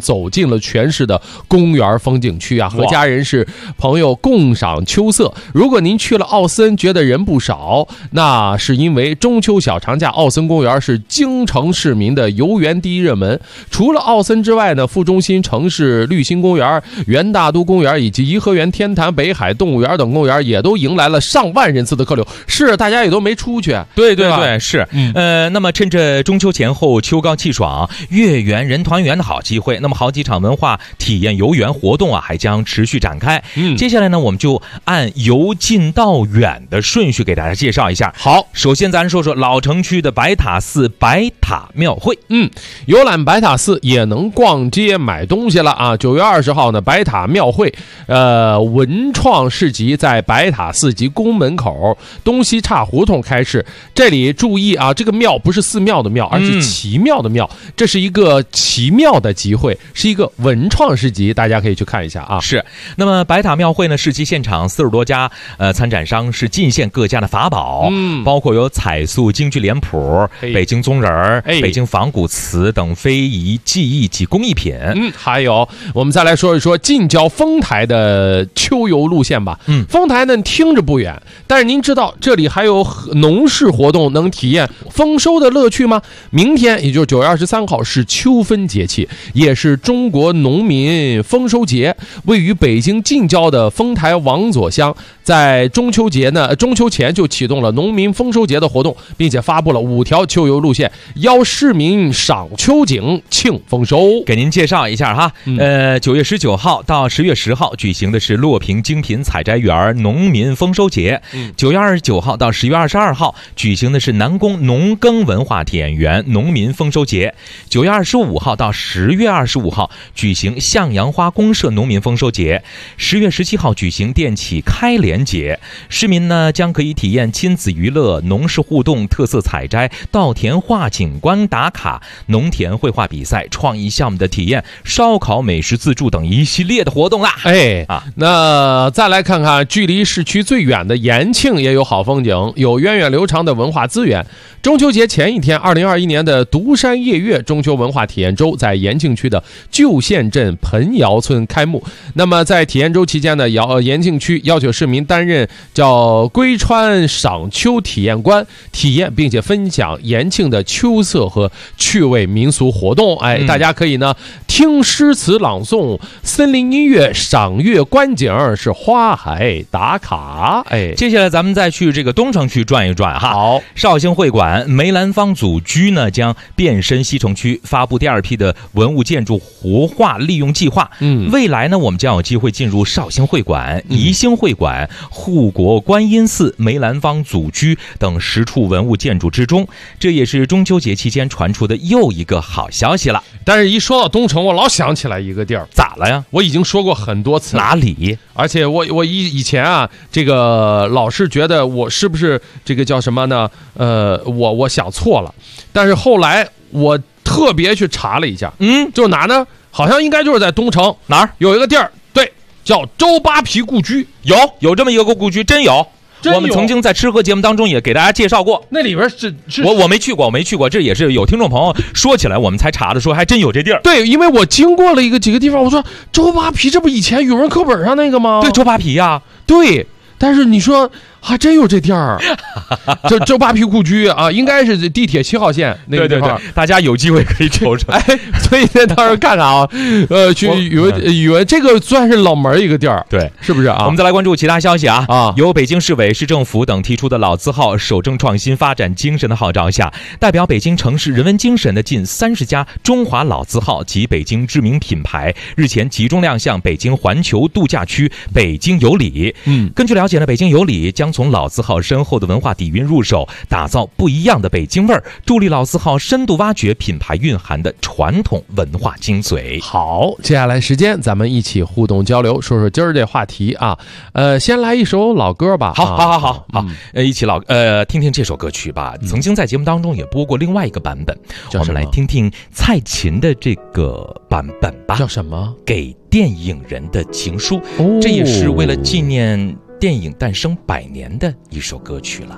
并了全市的公园风景区啊，和家人是朋友共赏秋色。如果您去了奥森觉得人不少，那是因为中秋小长假奥森公园是京城市民的游园第一热门。除了奥森之外呢，副中心城市绿心公园、元大都公园以及颐和园、天坛、北海动物园等公园也都迎来了上万人次的客流。是，大家也都没出去。 对，是。那么趁着中秋前后秋高气爽，月圆人团圆的好机会，那么好几场文化体验游园活动啊，还将持续展开。接下来呢，我们就按由近到远的顺序给大家介绍一下。 好， 首先咱说说老城区的白塔寺白塔庙会。 游览白塔寺也能逛街买东西了啊！9月20号呢，白塔庙会，文创市集在白塔寺及宫门口东西岔胡同开市。这里注意啊，这个庙不是寺庙的庙，而是奇妙的庙。这是一个奇妙的集会，是一个文创市集，大家可以去看一下啊。 是。那么白塔庙会呢，市集现场40多家参展商是尽现各家的法宝，包括有彩塑京剧脸谱、北京宗人、北京仿古瓷等非遗技艺及工艺品。 还有我们再来说一说近郊丰台的秋游路线吧。丰台呢听着不远，但是您知道这里还有农事活动能体验丰收的乐趣吗？明天也就是9月23号是秋分节气，也是中国农民丰收节。位于北京近郊的丰台王佐乡，在中秋前就启动了农民丰收节的活动，并且发布了5条秋游路线，邀市民赏秋景庆丰收。 给您介绍一下哈，9月19号到10月10号举行的是洛平精品采摘园农民丰收节，9月29号到10月22号举行的是南宫农耕文化体验园农民丰收节，9月25号到10月25号举行向阳花公社农民丰收节，10月17号举行电企开联节。市民呢将可以体验亲子娱乐、农事互动、特色采摘、稻田画景观打卡、农田绘画比赛、创意项目的体验、烧烤美食自助等一系列的活动啦。 那再来看看距离市区最远的延庆也有好风景，有源远流长的文化资源。中秋节前一天，2021年的独山夜月中秋文化体验周在延庆区的旧县镇盆窑村开幕。那么在体验周期间呢，延庆区要求市民担任叫归川赏秋体验官，体验并且分享延庆的秋色和趣味民俗活动。大家可以呢听诗词朗诵、森林音乐、赏月观景，是花海打卡。 接下来咱们再去这个东城区转一转哈。 好， 绍兴会馆梅兰芳祖居呢将变身西城区，发布第2批的文物建筑活化利用计划。未来呢我们将有机会进入绍兴会馆、宜兴会馆、护国观音寺、梅兰芳祖居等10处文物建筑之中，这也是中秋节期间传出的又一个好消息了。 但是一说到东城，我老想起来一个地儿。 咋了呀？ 我已经说过很多次。 哪里？ 而且我以前啊，这个老是觉得我是不是这个叫什么呢？我想错了。但是后来我特别去查了一下，就是哪呢？好像应该就是在东城哪儿有一个地儿，对，叫周扒皮故居。 有这么一个故居，真有。我们曾经在吃喝节目当中也给大家介绍过， 那里边是我没去过，这也是有听众朋友说起来我们才查的，说还真有这地儿。 对，因为我经过了几个地方，我说周扒皮这不以前语文课本上那个吗？ 对，周扒皮呀， 对。但是你说还真有这地儿，这周扒皮故居啊，应该是地铁7号线那个地方。 对，大家有机会可以瞅瞅。 所以那到时候看看啊，去语文这个算是冷门一个地儿， 对， 是不是啊？ 我们再来关注其他消息啊。由北京市委市政府等提出的老字号守正创新发展精神的号召下，代表北京城市人文精神的近30家中华老字号及北京知名品牌日前集中亮相北京环球度假区北京有礼。根据了解呢，北京有礼将从老字号深厚的文化底蕴入手，打造不一样的北京味儿，助力老字号深度挖掘品牌蕴含的传统文化精髓。 好，接下来时间咱们一起互动交流，说说今儿这话题啊。先来一首老歌吧。 好，一起听听这首歌曲吧。曾经在节目当中也播过另外一个版本，我们来听听蔡琴的这个版本吧。 叫什么？ 给电影人的情书。这也是为了纪念电影诞生100年的一首歌曲了。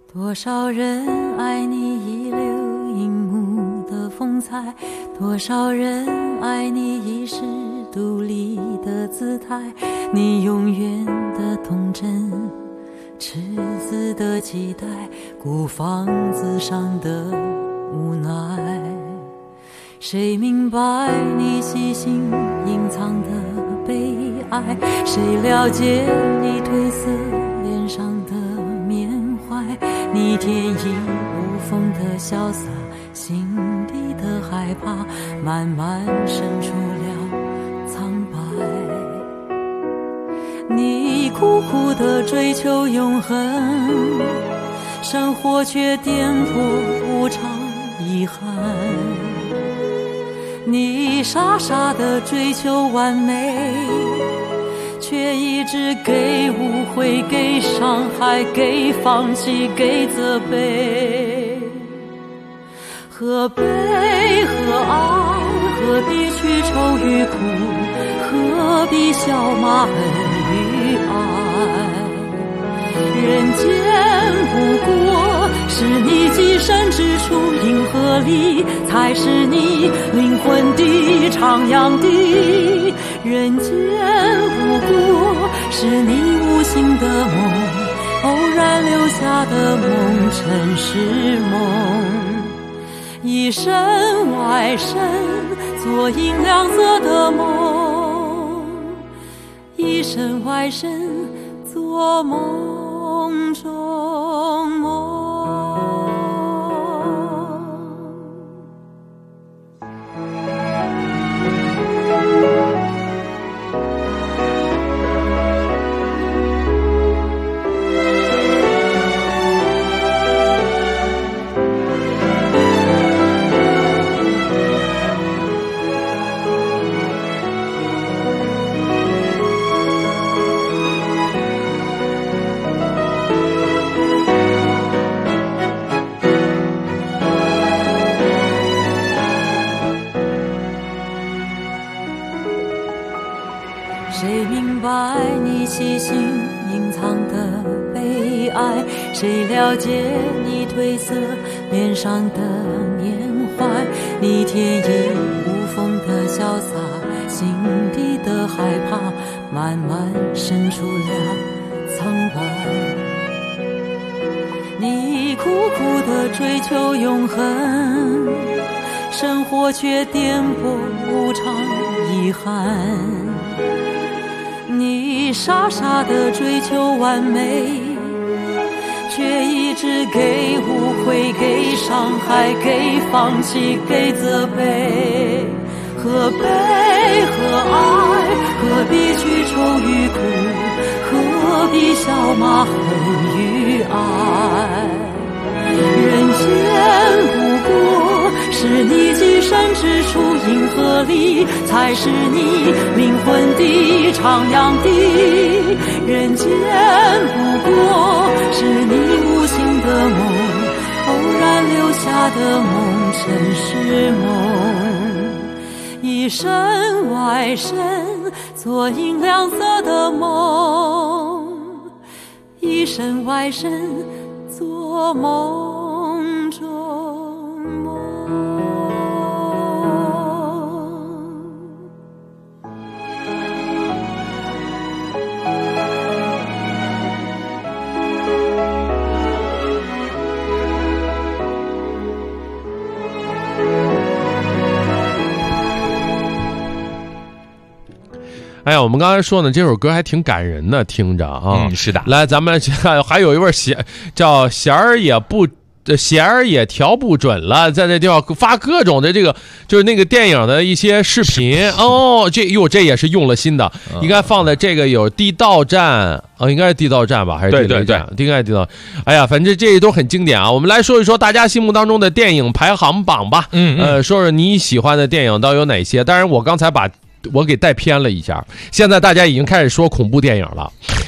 多少人爱你一流荧幕的风采，多少人爱你一时独立的姿态，你永远的童真，赤子的期待，孤芳自赏的无奈。谁明白你细心隐藏的悲哀？谁了解你褪色脸上的缅怀？你天衣无缝的潇洒，心底的害怕，慢慢生出了苍白。你苦苦地追求永恒，生活却颠簸无常遗憾。你傻傻地追求完美，却一直给误会，给伤害，给放弃，给责备。何悲何爱，何必去愁与苦，何必笑骂恨与爱。人间不过是你寄身之处，银河里才是你灵魂的徜徉地。人间不过是你无心的梦，偶然留下的梦，尘世梦。以身外身，做银亮色的梦，以身外身，做梦中梦。谁明白你细心隐藏的悲哀？谁了解你褪色脸上的缅怀？你天衣无缝的潇洒，心底的害怕，慢慢生出了苍白。你苦苦地追求永恒，生活却颠簸无常遗憾。你傻傻地追求完美，却一直给误会，给伤害，给放弃，给责备。何悲何爱，何必去愁与苦，何必笑骂恨与爱。人间不过是你寄身之处，银河里才是你灵魂的徜徉地。人间不过是你无心的梦，偶然留下的梦，尘世梦。以身外身，做银亮色的梦，以身外身，做梦中梦。 哎呀，我们刚才说呢，这首歌还挺感人的，听着啊。 是的。 来，咱们还有一位叫弦儿也调不准了，在这地方发各种的这个，就是那个电影的一些视频哦。这也是用了心的，应该放在这个有地道战应该是地道战吧，还是地雷战？应该是地道。哎呀，反正这些都很经典啊。我们来说一说大家心目当中的电影排行榜吧。说说你喜欢的电影都有哪些？当然，我刚才我给带偏了一下，现在大家已经开始说恐怖电影了。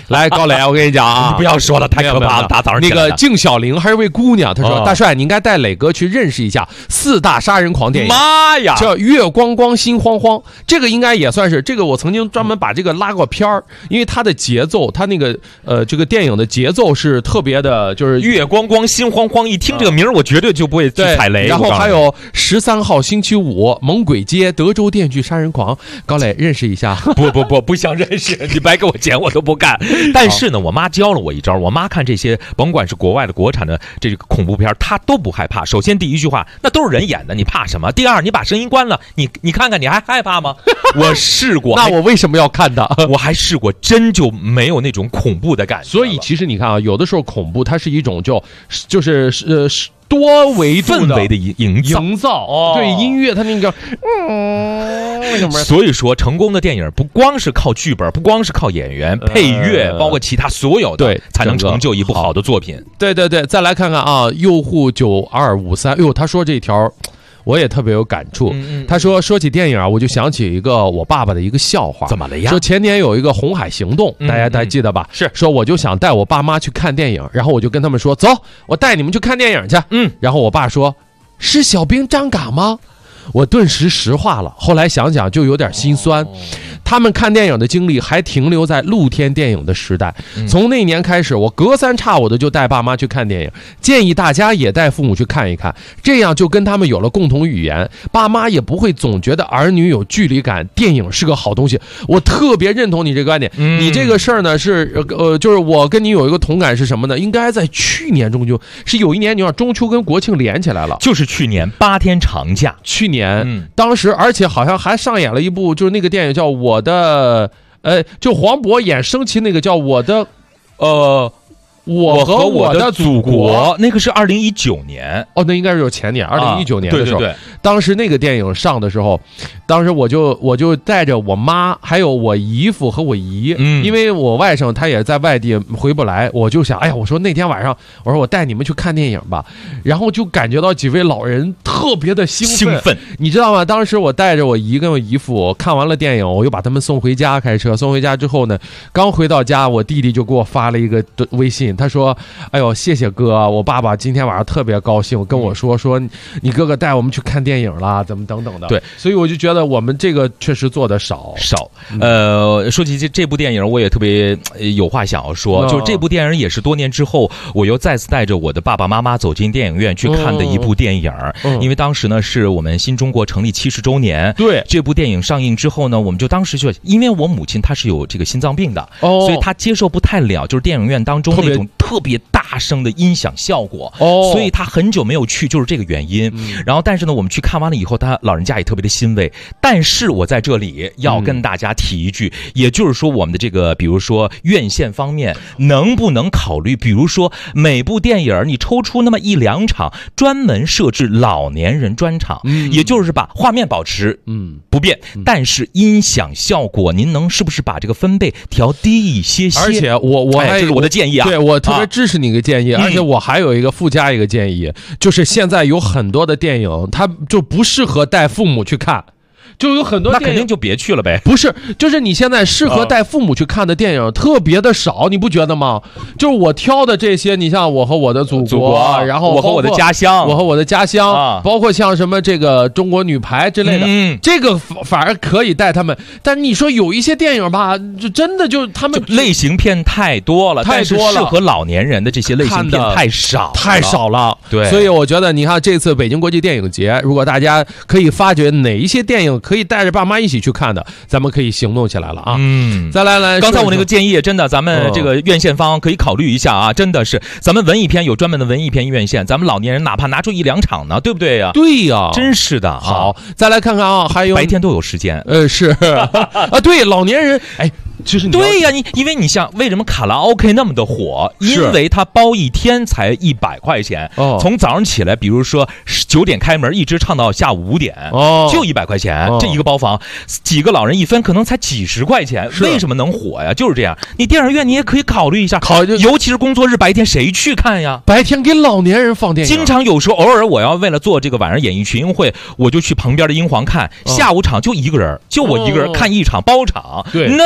来，高磊，我跟你讲啊， 你不要说了，太可怕了。大早上那个静小玲还是位姑娘，她说：“大帅，你应该带磊哥去认识一下4大杀人狂电影。” 妈呀， 叫《月光光心慌慌》，这个应该也算是这个。我曾经专门把这个拉过片儿，因为它的节奏，它那个这个电影的节奏是特别的，就是月光光心慌慌。一听这个名儿，我绝对就不会去踩雷。 然后还有13号星期五，猛鬼街德州电锯杀人狂。高磊认识一下？ 不想认识，你白给我钱我都不干。但是呢，我妈教了我一招，我妈看这些甭管是国外的、国产的这个恐怖片，她都不害怕。首先第一句话，那都是人演的，你怕什么？第二，你把声音关了，你看看，你还害怕吗？我试过， 那我为什么要看它？ 我还试过，真就没有那种恐怖的感觉。 所以其实你看啊，有的时候恐怖它是一种就是多维度氛围的营造，对音乐它那个为什么？ 所以说成功的电影不光是靠剧本，不光是靠演员、配乐，包括其他所有的，才能成就一部好的作品。 对，再来看看啊，用户9253，哟，他说这条我也特别有感触。他说起电影啊，我就想起一个我爸爸的一个笑话。 怎么了呀？ 说前年有一个红海行动，大家还记得吧？ 是说我就想带我爸妈去看电影，然后我就跟他们说，走，我带你们去看电影去。然后我爸说，是小兵张嘎吗？我顿时石化了，后来想想就有点心酸。他们看电影的经历还停留在露天电影的时代。从那年开始，我隔三差五的就带爸妈去看电影，建议大家也带父母去看一看，这样就跟他们有了共同语言，爸妈也不会总觉得儿女有距离感，电影是个好东西。我特别认同你这个观点。你这个事儿呢是就是我跟你有一个同感是什么呢？应该在去年中秋，是有一年你看中秋跟国庆连起来了， 就是去年8天长假。 去年，当时而且好像还上演了一部，就是那个电影叫我的，就黄渤演升旗那个叫我的，我和我的祖国， 那个是2019年哦，那应该是有前年，2019年的时候。 对， 当时那个电影上的时候，当时我就带着我妈，还有我姨父和我姨，因为我外甥他也在外地回不来，我就想，哎呀，我说那天晚上，我说我带你们去看电影吧，然后就感觉到几位老人特别的兴奋，你知道吗？当时我带着我姨跟我姨父看完了电影，我又把他们送回家，开车送回家之后呢，刚回到家，我弟弟就给我发了一个微信。他说，哎呦，谢谢哥，我爸爸今天晚上特别高兴，跟我说你哥哥带我们去看电影了，怎么等等的。 对， 所以我就觉得我们这个确实做的少。 说起这部电影，我也特别有话想要说，就是这部电影也是多年之后，我又再次带着我的爸爸妈妈走进电影院去看的一部电影。因为当时呢是我们新中国成立70周年， 对， 这部电影上映之后呢，我们就当时就因为我母亲她是有这个心脏病的，所以她接受不太了，就是电影院当中那种特别大声的音响效果，所以他很久没有去，就是这个原因。然后但是呢，我们去看完了以后，他老人家也特别的欣慰。但是我在这里要跟大家提一句，也就是说我们的这个比如说院线方面能不能考虑，比如说每部电影你抽出那么1-2场专门设置老年人专场，也就是把画面保持不变，但是音响效果您能是不是把这个分贝调低一些？ 而且我还这是我的建议啊， 对，我特别支持你的建议，而且我还有一个附加一个建议，就是现在有很多的电影它就不适合带父母去看。就有很多电影， 那肯定就别去了呗。 不是，就是你现在适合带父母去看的电影特别的少，你不觉得吗？就是我挑的这些，你像我和我的祖国，然后我和我的家乡， 包括像什么这个中国女排之类的，这个反而可以带他们。但你说有一些电影吧，就真的就他们类型片太多了，但是适合老年人的这些类型片太少了。 对，所以我觉得你看这次北京国际电影节，如果大家可以发掘哪一些电影可以带着爸妈一起去看的，咱们可以行动起来了啊！再来， 刚才我那个建议真的，咱们这个院线方可以考虑一下啊！真的是，咱们文艺片有专门的文艺片院线，咱们老年人哪怕拿出1-2场呢，对不对呀？ 对呀， 真是的。 好，再来看看啊，还有白天都有时间， 是啊，对，老年人，哎。就是对呀，因为你像为什么卡拉 OK 那么的火？因为它包一天才100块钱，从早上起来，比如说9点开门，一直唱到下午5点，就100块钱，这一个包房，几个老人一分可能才几十块钱，为什么能火呀？就是这样。你电影院你也可以考虑一下，尤其是工作日白天谁去看呀？ 白天给老年人放电影， 经常有时候偶尔我要为了做这个晚上演艺群英会，我就去旁边的英皇看，下午场就一个人，就我一个人看一场包场， 对， 那么大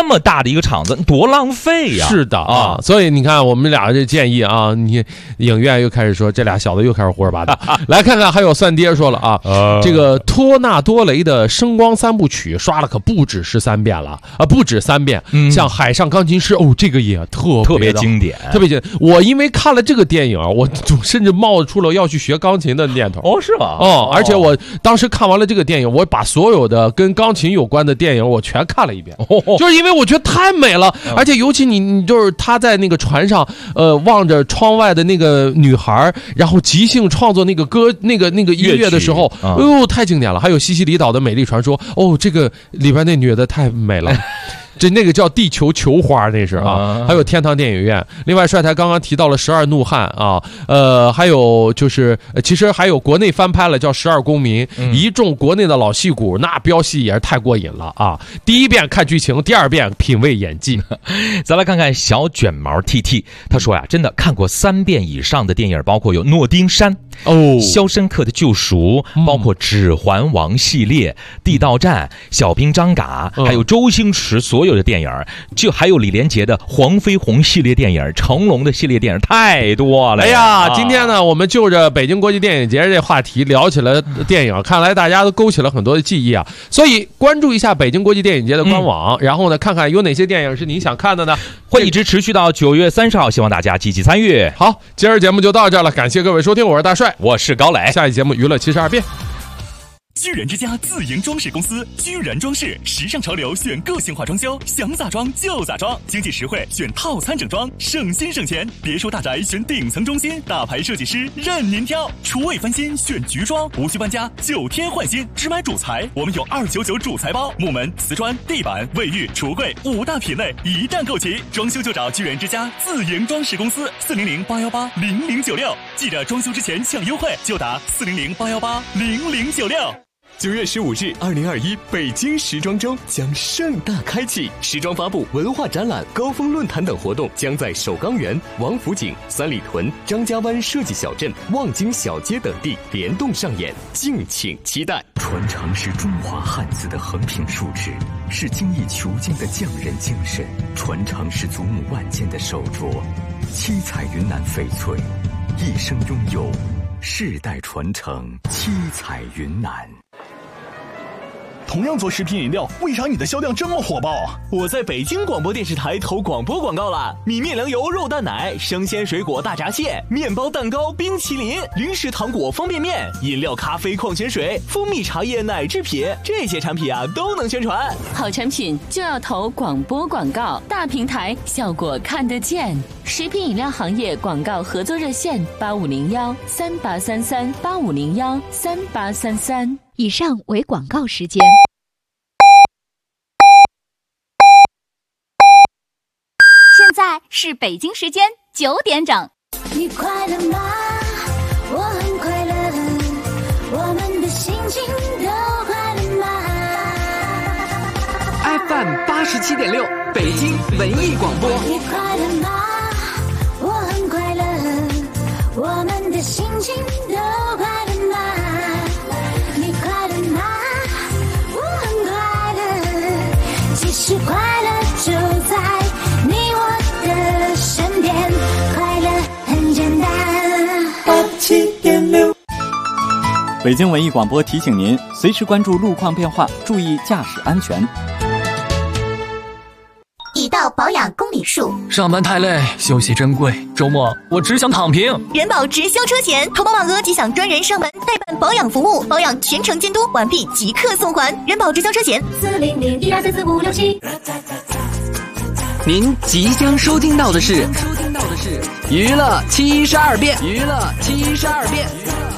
的一个场子，多浪费呀！ 是的啊，所以你看我们俩这建议啊，你影院又开始说这俩小子又开始胡说八道。来看看，还有算爹说了啊，这个托纳多雷的声光3部曲刷了可不止13遍了啊，不止3遍。像海上钢琴师哦，这个也特别经典， 特别经典。我因为看了这个电影，我甚至冒出了要去学钢琴的念头。 哦，是吗？ 哦，而且我当时看完了这个电影，我把所有的跟钢琴有关的电影我全看了一遍，就是因为我觉得太美了，而且尤其你就是他在那个船上，望着窗外的那个女孩，然后即兴创作那个歌那个音乐的时候，太经典了。还有西西里岛的美丽传说，哦，这个里边那女的太美了。那个叫地球球花，那是啊，还有天堂电影院。另外，帅台刚刚提到了12怒汉啊，还有就是其实还有国内翻拍了叫12公民，一众国内的老戏骨，那飙戏也是太过瘾了啊！第一遍看剧情，第二遍品味演技。 再来看看小卷毛 TT， 他说呀，真的看过3遍以上的电影，包括有诺丁山、肖申克的救赎，包括指环王系列、地道战、小兵张嘎，还有周星驰所有的电影，就还有李连杰的黄飞鸿系列电影，成龙的系列电影，太多了。 哎呀，今天呢，我们就着北京国际电影节这话题聊起了电影，看来大家都勾起了很多的记忆啊。所以关注一下北京国际电影节的官网，然后呢，看看有哪些电影是你想看的呢？ 会一直持续到9月30号，希望大家积极参与。 好，今儿节目就到这儿了，感谢各位收听，我是大帅， 我是高磊， 下一节目娱乐72变。 居然之家自营装饰公司，居然装饰，时尚潮流选个性化装修，想咋装就咋装，经济实惠选套餐整装，省心省钱。别墅大宅选顶层中心，大牌设计师任您挑。厨卫翻新选菊装，无需搬家，9天换新，只买主材，我们有299主材包，木门、瓷砖、地板、卫浴、橱柜5大品类一站购齐，装修就找居然之家自营装饰公司，400-818-0096，记着装修之前抢优惠，就打400-818-0096。 9月15日，2021北京时装周将盛大开启，时装发布、文化展览、高峰论坛等活动将在首钢园、王府井、三里屯、张家湾设计小镇、望京小街等地联动上演，敬请期待。 传承是中华汉字的横平竖直，是精益求精的匠人精神；传承是祖母万件的手镯，七彩云南翡翠，一生拥有，世代传承，七彩云南。 同样做食品饮料，为啥你的销量这么火爆啊？ 我在北京广播电视台投广播广告了，米面粮油肉蛋奶、生鲜水果大闸蟹、面包蛋糕、冰淇淋、零食糖果、方便面、饮料、咖啡、矿泉水、蜂蜜茶叶、奶制品，这些产品啊都能宣传。 好产品就要投广播广告，大平台效果看得见。食品饮料行业广告合作热线8501-3833-8501-3833。 以上为广告时间。 现在是北京时间9点整。 你快乐吗？我很快乐，我们的心情都快乐吗 ？FM 87.6，北京文艺广播。 你快乐吗？我很快乐，我们的心情都快乐吗？你快乐吗？我很快乐，其实快乐就在你我的身边，快乐很简单。87.6， 北京文艺广播提醒您，随时关注路况变化，注意驾驶安全。 已到保养公里数， 上班太累，休息珍贵，周末我只想躺平。 人保直销车险，投保满额即享专人上门代办保养服务，保养全程监督，完毕即刻送还。人保直销车险，400-1234567。 您即将收听到的是娱乐72变，娱乐72变。